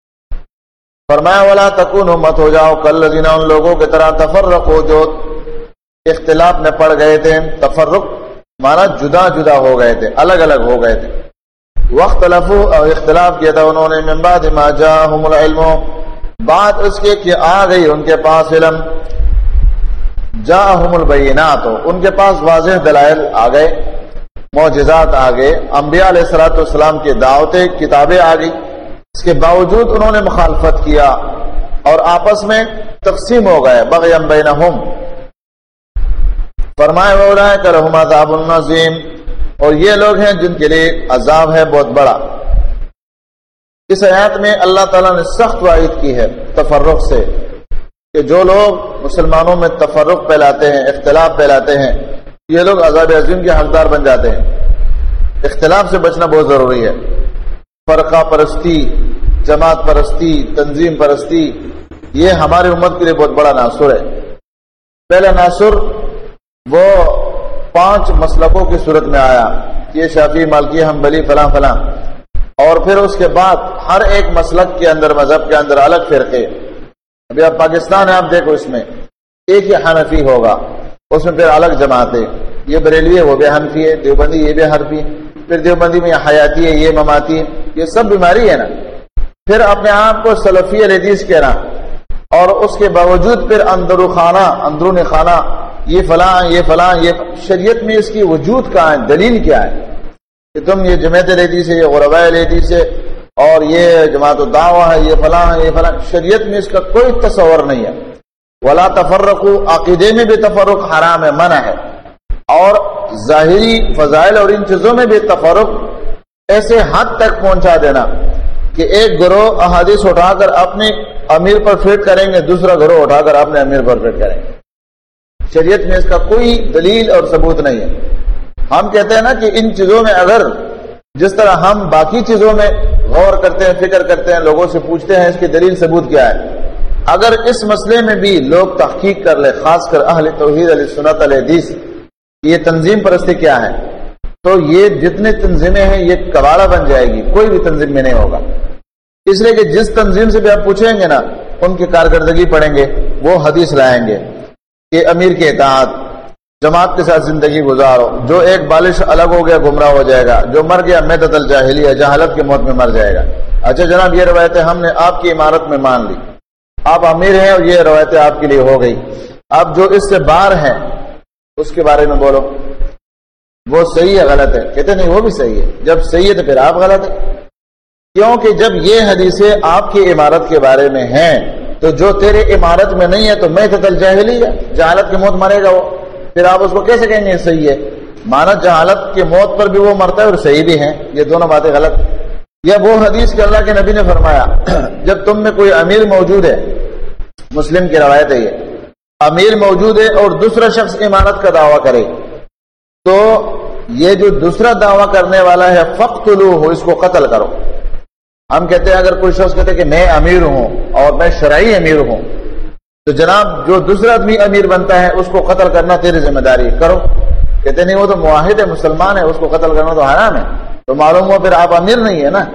فرمایا ولا تکونوا، مت ہو جاؤ کالذین، ان لوگوں کی طرح تفرقوا جو اختلاف میں پڑ گئے تھے۔ تفرق مانا جدا جدا ہو گئے تھے، الگ الگ ہو گئے تھے۔ واختلفوا، اور اختلاف کیا تھا انہوں نے، من بعد ما جاءهم العلم، بعد اس کے کہ آ گئی ان کے پاس علم، جاءهم البینات، ان کے پاس واضح دلائل آ گئے، معجزات آ گئے، انبیاء علیہ الصلوۃ والسلام کی دعوتیں، کتابیں آ گئی، اس کے باوجود انہوں نے مخالفت کیا اور آپس میں تقسیم ہو گئے، بغیا بینہم۔ فرمائے اولئک لہم عذاب عظیم، اور یہ لوگ ہیں جن کے لیے عذاب ہے بہت بڑا۔ اس آیات میں اللہ تعالیٰ نے سخت وعید کی ہے تفرق سے، کہ جو لوگ مسلمانوں میں تفرق پھیلاتے ہیں، اختلاف پھیلاتے ہیں، یہ لوگ عذاب عظیم کے حقدار بن جاتے ہیں۔ اختلاف سے بچنا بہت ضروری ہے۔ فرقہ پرستی، جماعت پرستی، تنظیم پرستی، یہ ہماری امت کے لیے بہت بڑا ناصر ہے۔ پہلا ناصر وہ 5 مسلکوں کی صورت میں آیا، یہ شافعی، مالکی، حنبلی، فلاں فلاں، اور پھر اس کے بعد ہر ایک مسلک کے اندر، مذہب کے اندر الگ فرقے۔ ابھی آپ پاکستان ہے، آپ دیکھو اس میں ایک ہی حنفی ہوگا، اس میں پھر الگ جماعتیں، یہ بریلوی ہے وہ بھی حنفی ہے، دیوبندی یہ بھی حنفی، پھر دیوبندی میں حیاتی ہے، یہ مماتی ہے، یہ سب بیماری ہے نا۔ پھر اپنے آپ کو سلفی الحدیث کہنا، اور اس کے باوجود پھر اندرون خانہ یہ فلاں یہ فلاں، یہ شریعت میں اس کی وجود کہاں ہے، دلیل کیا ہے کہ تم یہ جماعت الحدیث ہے، یہ غرباء الحدیث ہے، اور یہ جماعت الدعوہ ہے، یہ فلاں ہے، یہ فلاں۔ شریعت میں اس کا کوئی تصور نہیں ہے۔ ولا تفرقوا، عقیدے میں بھی تفرق حرام ہے، منع ہے، اور ظاہری فضائل اور ان چیزوں میں بھی تفرق ایسے حد تک پہنچا دینا کہ ایک گروہ احادیث اٹھا کر اپنے امیر پر فٹ کریں گے، دوسرا گروہ اٹھا کر اپنے امیر پر فٹ کریں گے۔ شریعت میں اس کا کوئی دلیل اور ثبوت نہیں ہے۔ ہم کہتے ہیں نا کہ ان چیزوں میں اگر جس طرح ہم باقی چیزوں میں غور کرتے ہیں، فکر کرتے ہیں، لوگوں سے پوچھتے ہیں اس کی دلیل ثبوت کیا ہے، اگر اس مسئلے میں بھی لوگ تحقیق کر لے، خاص کر اہل توحید علیہ سنت علیہ حدیث، یہ تنظیم پرستی کیا ہے، تو یہ جتنے تنظیمیں ہیں یہ کباڑہ بن جائے گی، کوئی بھی تنظیم میں نہیں ہوگا۔ اس لیے کہ جس تنظیم سے بھی آپ پوچھیں گے نا، ان کی کارکردگی پڑھیں گے، وہ حدیث لائیں گے کہ امیر کے اطاعت، جماعت کے ساتھ زندگی گزارو، جو ایک بالش الگ ہو گیا گمراہ ہو جائے گا، جو مر گیا میتۃ الجاہلیہ، جہالت کی موت میں مر جائے گا۔ اچھا جناب، یہ روایتیں ہم نے آپ کی عمارت میں مان لی، آپ امیر ہیں اور یہ روایتیں آپ کے لیے ہو گئی، اب جو اس سے باہر ہیں اس کے بارے میں بولو، وہ صحیح ہے غلط ہے؟ کہتے نہیں وہ بھی صحیح ہے، جب صحیح ہے تو پھر آپ غلط ہے، کیونکہ جب یہ حدیثیں آپ کی عمارت کے بارے میں ہیں تو جو تیرے عمارت میں نہیں ہے تو میتۃ الجاہلیہ، جہالت کی موت مرے گا وہ، پھر آپ اس کو کیسے کہیں گے صحیح ہے؟ مانا جہالت کی موت پر بھی وہ مرتا ہے اور صحیح بھی ہے، یہ دونوں باتیں غلط۔ یا وہ حدیث کہ اللہ کے نبی نے فرمایا جب تم میں کوئی امیر موجود ہے، مسلم کی روایت ہے، یہ امیر موجود ہے اور دوسرا شخص امارت کا دعویٰ کرے تو یہ جو دوسرا دعویٰ کرنے والا ہے فقتلوہ، اس کو قتل کرو۔ ہم کہتے ہیں اگر کوئی شخص کہتے ہیں کہ میں امیر ہوں اور میں شرعی امیر ہوں تو جناب جو دوسرا آدمی امیر بنتا ہے اس کو قتل کرنا تیری ذمہ داری، کرو۔ کہتے نہیں وہ تو معاہد ہے، مسلمان ہے، اس کو قتل کرنا تو حرام ہے، تو معلوم ہوا پھر آپ امیر نہیں ہے نا،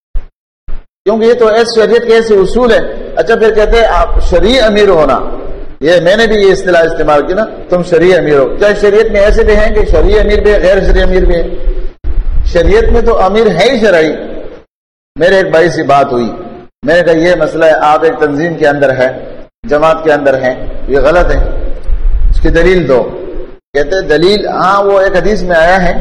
کیونکہ یہ تو ایس شریعت کے ایسے اصول ہے۔ اچھا پھر کہتے ہیں آپ شرعی امیر ہونا، یہ میں نے بھی یہ اصطلاح استعمال کی نا، تم شرعی امیر ہو، کیا شریعت میں ایسے بھی ہیں کہ شرعی امیر بھی ہے، غیر شرعی امیر بھی ہے؟ شریعت میں تو امیر ہے ہی شرعی۔ میرے ایک بھائی سے بات ہوئی، میں نے کہا یہ مسئلہ ہے، آپ ایک تنظیم کے اندر ہے، جماعت کے اندر ہیں، یہ غلط ہے، اس کی دلیل دو۔ کہتے دلیل، ہاں وہ ایک حدیث میں آیا ہے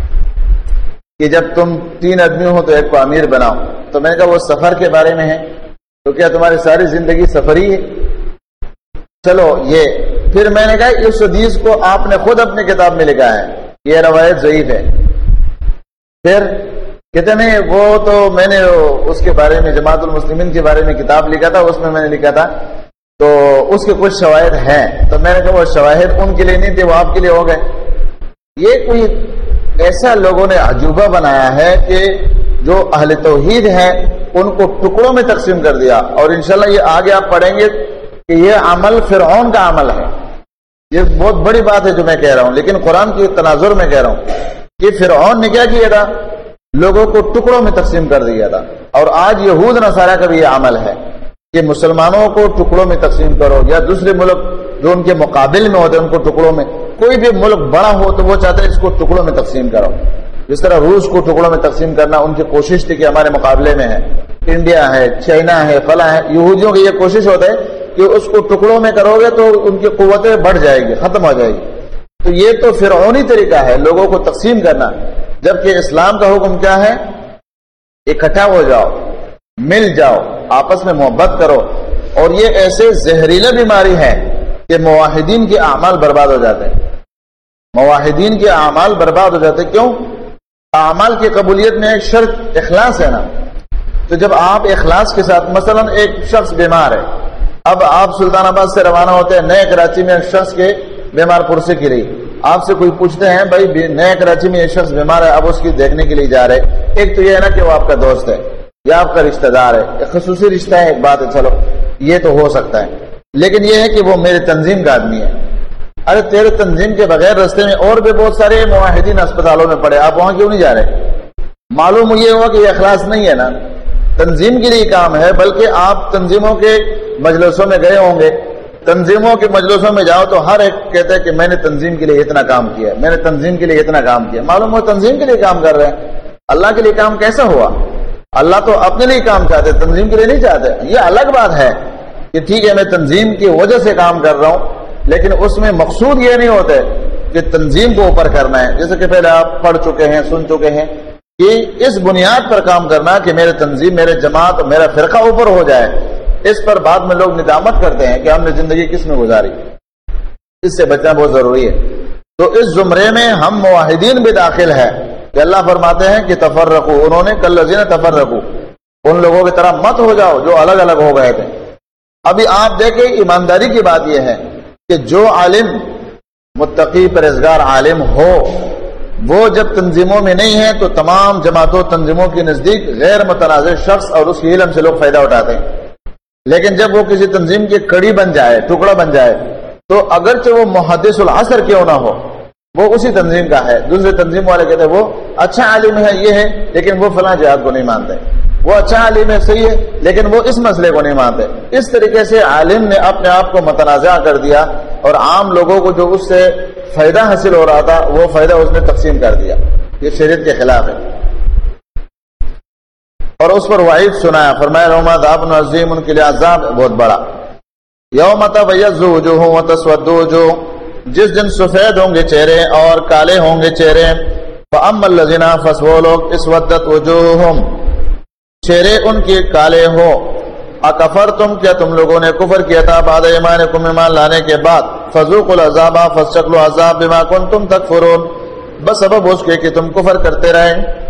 کہ جب تم 3 آدمی ہو تو ایک کو امیر بناؤ، تو میں نے کہا وہ سفر کے بارے میں ہے، تو کیا تمہاری ساری زندگی سفر ہی ہے؟ چلو یہ پھر میں نے کہا اس حدیث کو آپ نے خود اپنی کتاب میں لکھا ہے، یہ روایت ضعیف ہے۔ پھر کہتے نہیں وہ تو میں نے اس کے بارے میں جماعت المسلمین کے بارے میں کتاب لکھا تھا، اس میں نے لکھا تھا تو اس کے کچھ شواہد ہیں، تو میں نے کہا وہ شواہد ان کے لیے نہیں تھے، وہ آپ کے لیے ہو گئے۔ یہ کوئی ایسا لوگوں نے عجوبہ بنایا ہے کہ جو اہل توحید ہیں ان کو ٹکڑوں میں تقسیم کر دیا، اور انشاءاللہ یہ آگے آپ پڑھیں گے کہ یہ عمل فرعون کا عمل ہے۔ یہ بہت بڑی بات ہے جو میں کہہ رہا ہوں، لیکن قرآن کے تناظر میں کہہ رہا ہوں کہ فرعون نے کیا کیا تھا، لوگوں کو ٹکڑوں میں تقسیم کر دیا تھا، اور آج یہود نصارہ کا بھی یہ عمل ہے کہ مسلمانوں کو ٹکڑوں میں تقسیم کرو، یا دوسرے ملک جو ان کے مقابل میں ہوتے ہیں ان کو ٹکڑوں میں، کوئی بھی ملک بڑا ہو تو وہ چاہتے ہیں اس کو ٹکڑوں میں تقسیم کرو۔ جس طرح روس کو ٹکڑوں میں تقسیم کرنا ان کی کوشش تھی کہ ہمارے مقابلے میں ہے، انڈیا ہے، چائنا ہے، فلاں ہے، یہودیوں کی یہ کوشش ہوتا ہے کہ اس کو ٹکڑوں میں کرو گے تو ان کی قوتیں بڑھ جائے گی، ختم ہو جائے گی۔ تو یہ تو فرعونی طریقہ ہے لوگوں کو تقسیم کرنا، جبکہ اسلام کا حکم کیا ہے، اکٹھا ہو جاؤ، مل جاؤ، آپس میں محبت کرو۔ اور یہ ایسے زہریلا بیماری ہے کہ موحدین کے اعمال برباد ہو جاتے ہیں، موحدین کے اعمال برباد ہو جاتے ہیں۔ کیوں؟ اعمال کی قبولیت میں ایک شرط اخلاص ہے نا، تو جب آپ اخلاص کے ساتھ، مثلا ایک شخص بیمار ہے، اب آپ سلطان آباد سے روانہ ہوتے ہیں، نئے کراچی میں ایک شخص کے بیمار پرسے کی رہی، آپ سے کوئی پوچھتے ہیں بھائی نئے کراچی میں یہ شخص بیمار ہے، اب اس کی دیکھنے کے لیے جا رہے، ایک تو یہ ہے نا کہ وہ آپ کا دوست ہے یا آپ کا رشتہ دار ہے، ایک خصوصی رشتہ ہے، ایک بات ہے، چلو یہ تو ہو سکتا ہے، لیکن یہ ہے کہ وہ میرے تنظیم کا آدمی ہے۔ ارے تیرے تنظیم کے بغیر رستے میں اور بھی بہت سارے موحدین اسپتالوں میں پڑے، آپ وہاں کیوں نہیں جا رہے؟ معلوم یہ ہوا کہ یہ اخلاص نہیں ہے نا، تنظیم کے لیے کام ہے، بلکہ آپ تنظیموں کے مجلسوں میں گئے ہوں گے، تنظیموں کے مجلسوں میں جاؤ تو ہر ایک کہتا ہے کہ میں نے تنظیم کے لیے اتنا کام کیا، میں نے تنظیم کے لیے اتنا کام کیا، معلوم ہو تنظیم کے لیے کام کر رہے ہیں۔ اللہ کے لیے کام کیسا ہوا؟ اللہ تو اپنے لیے کام چاہتے، تنظیم کے لیے نہیں چاہتے۔ یہ الگ بات ہے کہ ٹھیک ہے میں تنظیم کی وجہ سے کام کر رہا ہوں، لیکن اس میں مقصود یہ نہیں ہوتا کہ تنظیم کو اوپر کرنا ہے، جیسے کہ پہلے آپ پڑھ چکے ہیں، سن چکے ہیں کہ اس بنیاد پر کام کرنا کہ میرے تنظیم، میرے جماعت، میرا فرقہ اوپر ہو جائے، اس پر بعد میں لوگ ندامت کرتے ہیں کہ ہم نے زندگی کس میں گزاری۔ اس سے بچنا بہت ضروری ہے۔ تو اس زمرے میں ہم موحدین بھی داخل ہے کہ اللہ فرماتے ہیں کہ تفرقوا، انہوں نے کالذین تفرقوا، ان لوگوں کی طرح مت ہو جاؤ جو الگ الگ ہو گئے تھے۔ ابھی آپ دیکھیں ایمانداری کی بات یہ ہے کہ جو عالم متقی پرہیزگار عالم ہو، وہ جب تنظیموں میں نہیں ہے تو تمام جماعتوں تنظیموں کے نزدیک غیر متنازع شخص اور اس کے علم سے لوگ فائدہ اٹھاتے ہیں، لیکن جب وہ کسی تنظیم کی کڑی بن جائے، ٹکڑا بن جائے، تو اگرچہ وہ محدث العصر کیوں نہ ہو، وہ اسی تنظیم کا ہے، دوسرے تنظیم والے کہتے ہیں وہ اچھا عالم ہے، یہ ہے، لیکن وہ فلاں جہاد کو نہیں مانتے، وہ اچھا عالم ہے، صحیح ہے، لیکن وہ اس مسئلے کو نہیں مانتے۔ اس طریقے سے عالم نے اپنے آپ کو متنازع کر دیا اور عام لوگوں کو جو اس سے فائدہ حاصل ہو رہا تھا وہ فائدہ اس نے تقسیم کر دیا، یہ شریعت کے خلاف ہے۔ اور اس پر وعید سنایا، فرمایا یوم عذاب عظیم، ان کے لیے عذاب بہت بڑا۔ یوم تبیض وجوہ وتسود وجوہ، جس دن سفید ہوں گے چہرے اور کالے ہوں گے چہرے، فاما الذین، پس وہ لوگ، اسودت وجوہہم، چہرے ان کے کالے ہو، اکفرتم، کیا تم لوگوں نے کفر کیا تھا، بعد ایمانکم، ایمان لانے کے بعد، فذوقوا العذاب، پس چکھو عذاب، بما کنتم تکفرون، بس سبب اس کے کہ تم کفر کرتے رہے۔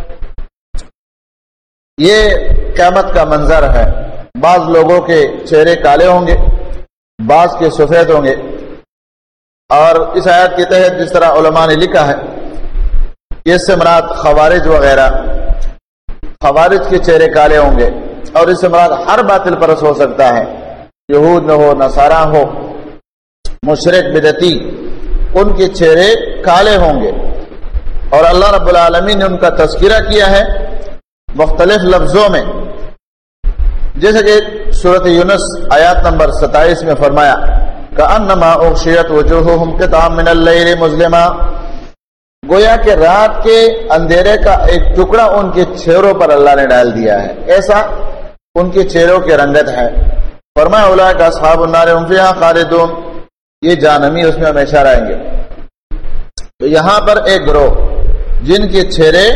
یہ قیامت کا منظر ہے، بعض لوگوں کے چہرے کالے ہوں گے، بعض کے سفید ہوں گے، اور اس آیت کے تحت جس طرح علماء نے لکھا ہے کہ اس سے مراد خوارج وغیرہ، خوارج کے چہرے کالے ہوں گے، اور اس سے مراد ہر باطل پرست ہو سکتا ہے، یہود میں ہو، نصارہ ہو، مشرک بدعتی، ان کے چہرے کالے ہوں گے۔ اور اللہ رب العالمین نے ان کا تذکرہ کیا ہے مختلف لفظوں میں، جیسے کہ سورۃ یونس آیات نمبر 27 میں فرمایا کأنما اغشیت وجوہہم قطعا من اللیل مظلما، گویا کہ رات کے اندھیرے کا ایک ٹکڑا ان کے چہروں پر اللہ نے ڈال دیا ہے، ایسا ان کے چہروں کی رنگت ہے۔ فرمایا اولئک اصحاب النار هم فیہا خالدون، یہ جہنمی اس میں ہمیشہ رہیں گے۔ تو یہاں پر ایک گروہ جن کے چہرے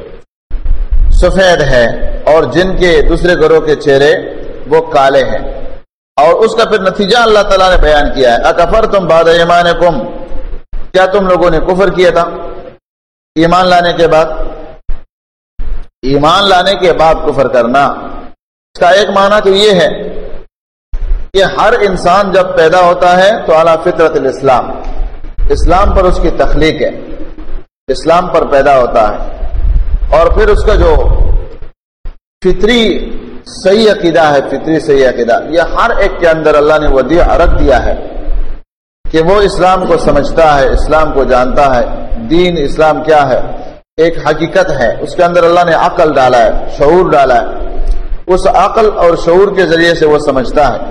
سفید ہے اور جن کے دوسرے گروہ کے چہرے وہ کالے ہیں، اور اس کا پھر نتیجہ اللہ تعالیٰ نے بیان کیا ہے، اکفرتم بعد ایمانکم، کیا تم لوگوں نے کفر کیا تھا ایمان لانے کے بعد؟ ایمان لانے کے بعد کفر کرنا، اس کا ایک معنی تو یہ ہے کہ ہر انسان جب پیدا ہوتا ہے تو اعلیٰ فطرت الاسلام، اسلام پر اس کی تخلیق ہے، اسلام پر پیدا ہوتا ہے، اور پھر اس کا جو فطری صحیح عقیدہ ہے، فطری صحیح عقیدہ، یہ ہر ایک کے اندر اللہ نے ودیع رکھ دیا ہے کہ وہ اسلام کو سمجھتا ہے، اسلام کو جانتا ہے، دین اسلام کیا ہے، ایک حقیقت ہے، اس کے اندر اللہ نے عقل ڈالا ہے، شعور ڈالا ہے، اس عقل اور شعور کے ذریعے سے وہ سمجھتا ہے۔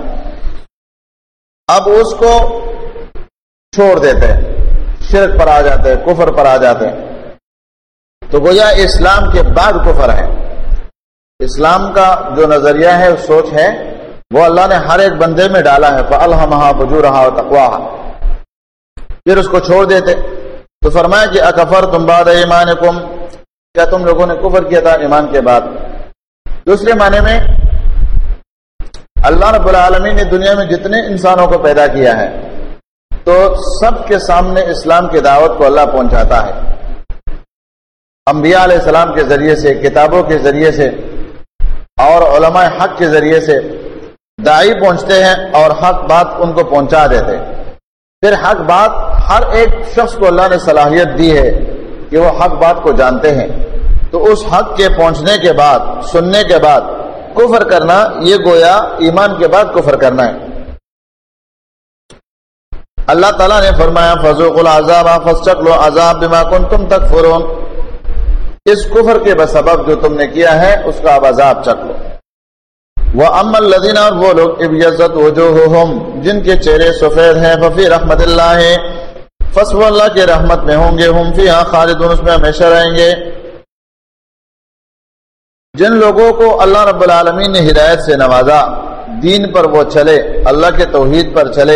اب اس کو چھوڑ دیتے ہیں، شرک پر آ جاتے ہیں، کفر پر آ جاتے ہیں، تو گویا اسلام کے بعد کفر ہے۔ اسلام کا جو نظریہ ہے، سوچ ہے، وہ اللہ نے ہر ایک بندے میں ڈالا ہے، فَأَلْهَمَهَا فُجُورَهَا وَتَقْوَاهَا، پھر اس کو چھوڑ دیتے۔ تو فرمایا کہ اکفرتم بعد ایمانکم، کیا تم لوگوں نے کفر کیا تھا ایمان کے بعد؟ دوسرے معنی میں اللہ رب العالمین نے دنیا میں جتنے انسانوں کو پیدا کیا ہے تو سب کے سامنے اسلام کی دعوت کو اللہ پہنچاتا ہے، انبیاء علیہ السلام کے ذریعے سے، کتابوں کے ذریعے سے، اور علماء حق کے ذریعے سے داعی پہنچتے ہیں اور حق بات ان کو پہنچا دیتے۔ پھر حق بات ہر ایک شخص کو اللہ نے صلاحیت دی ہے کہ وہ حق بات کو جانتے ہیں، تو اس حق کے پہنچنے کے بعد، سننے کے بعد کفر کرنا، یہ گویا ایمان کے بعد کفر کرنا ہے۔ اللہ تعالیٰ نے فرمایا فذوقوا العذاب، فاستقلوا عذاب بما کنتم تکفرون، اس کفر کے بسبب جو تم نے کیا ہے اس کا اب عذاب چکھ لو۔ وَأَمَّا الَّذِينَ، اور وہ لوگ ابْيَضَّتْ وُجُوهُهُمْ، جن کے چہرے سفید ہیں، فَفِي رَحْمَةِ اللَّهِ، پس وہ اللہ کے رحمت میں ہوں گے، ہم فیہا خالدون، اس میں ہمیشہ رہیں گے۔ جن لوگوں کو اللہ رب العالمین نے ہدایت سے نوازا، دین پر وہ چلے، اللہ کے توحید پر چلے،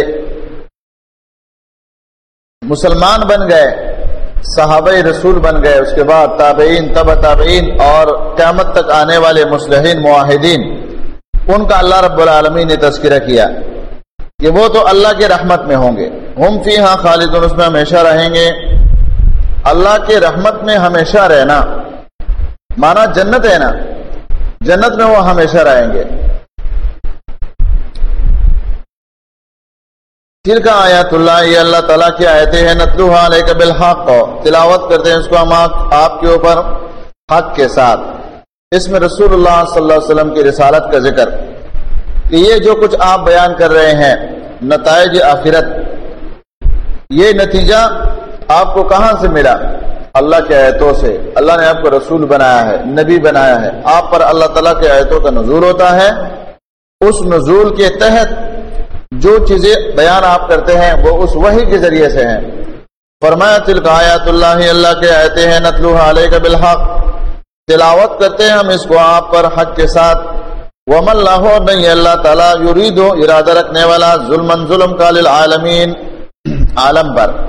مسلمان بن گئے، صحابہ رسول بن گئے، اس کے بعد تابعین، تبع تابعین، اور قیامت تک آنے والے مصلحین، موحدین، ان کا اللہ رب العالمین نے تذکرہ کیا کہ وہ تو اللہ کے رحمت میں ہوں گے، ہم فیہا خالدون، اس میں ہمیشہ رہیں گے۔ اللہ کے رحمت میں ہمیشہ رہنا مانا جنت ہے نا، جنت میں وہ ہمیشہ رہیں گے۔ تلک آیات اللہ، یہ اللہ تعالیٰ کی آیتیں ہیں، نتلوہا علیک بالحق، تلاوت کرتے ہیں اس کو ہم آپ کے اوپر حق کے ساتھ۔ اس میں رسول اللہ صلی اللہ علیہ وسلم کی رسالت کا ذکر کہ یہ جو کچھ آپ بیان کر رہے ہیں نتائج آخرت، یہ نتیجہ آپ کو کہاں سے ملا؟ اللہ کے آیتوں سے۔ اللہ نے آپ کو رسول بنایا ہے، نبی بنایا ہے، آپ پر اللہ تعالیٰ کے آیتوں کا نزول ہوتا ہے، اس نزول کے تحت جو چیزیں بیان آپ کرتے ہیں وہ اس وحی کے ذریعے سے ہیں۔ فرمایا تلک آیات اللہ، اللہ کے آیتیں ہیں، نتلوہا علیک بالحق، تلاوت کرتے ہیں ہم اس کو آپ پر حق کے ساتھ۔ وَمَا اللَّهُ، نہیں اللہ تعالیٰ، یرید ارادہ رکھنے والا، ظلم کا للعالمین، عالم پر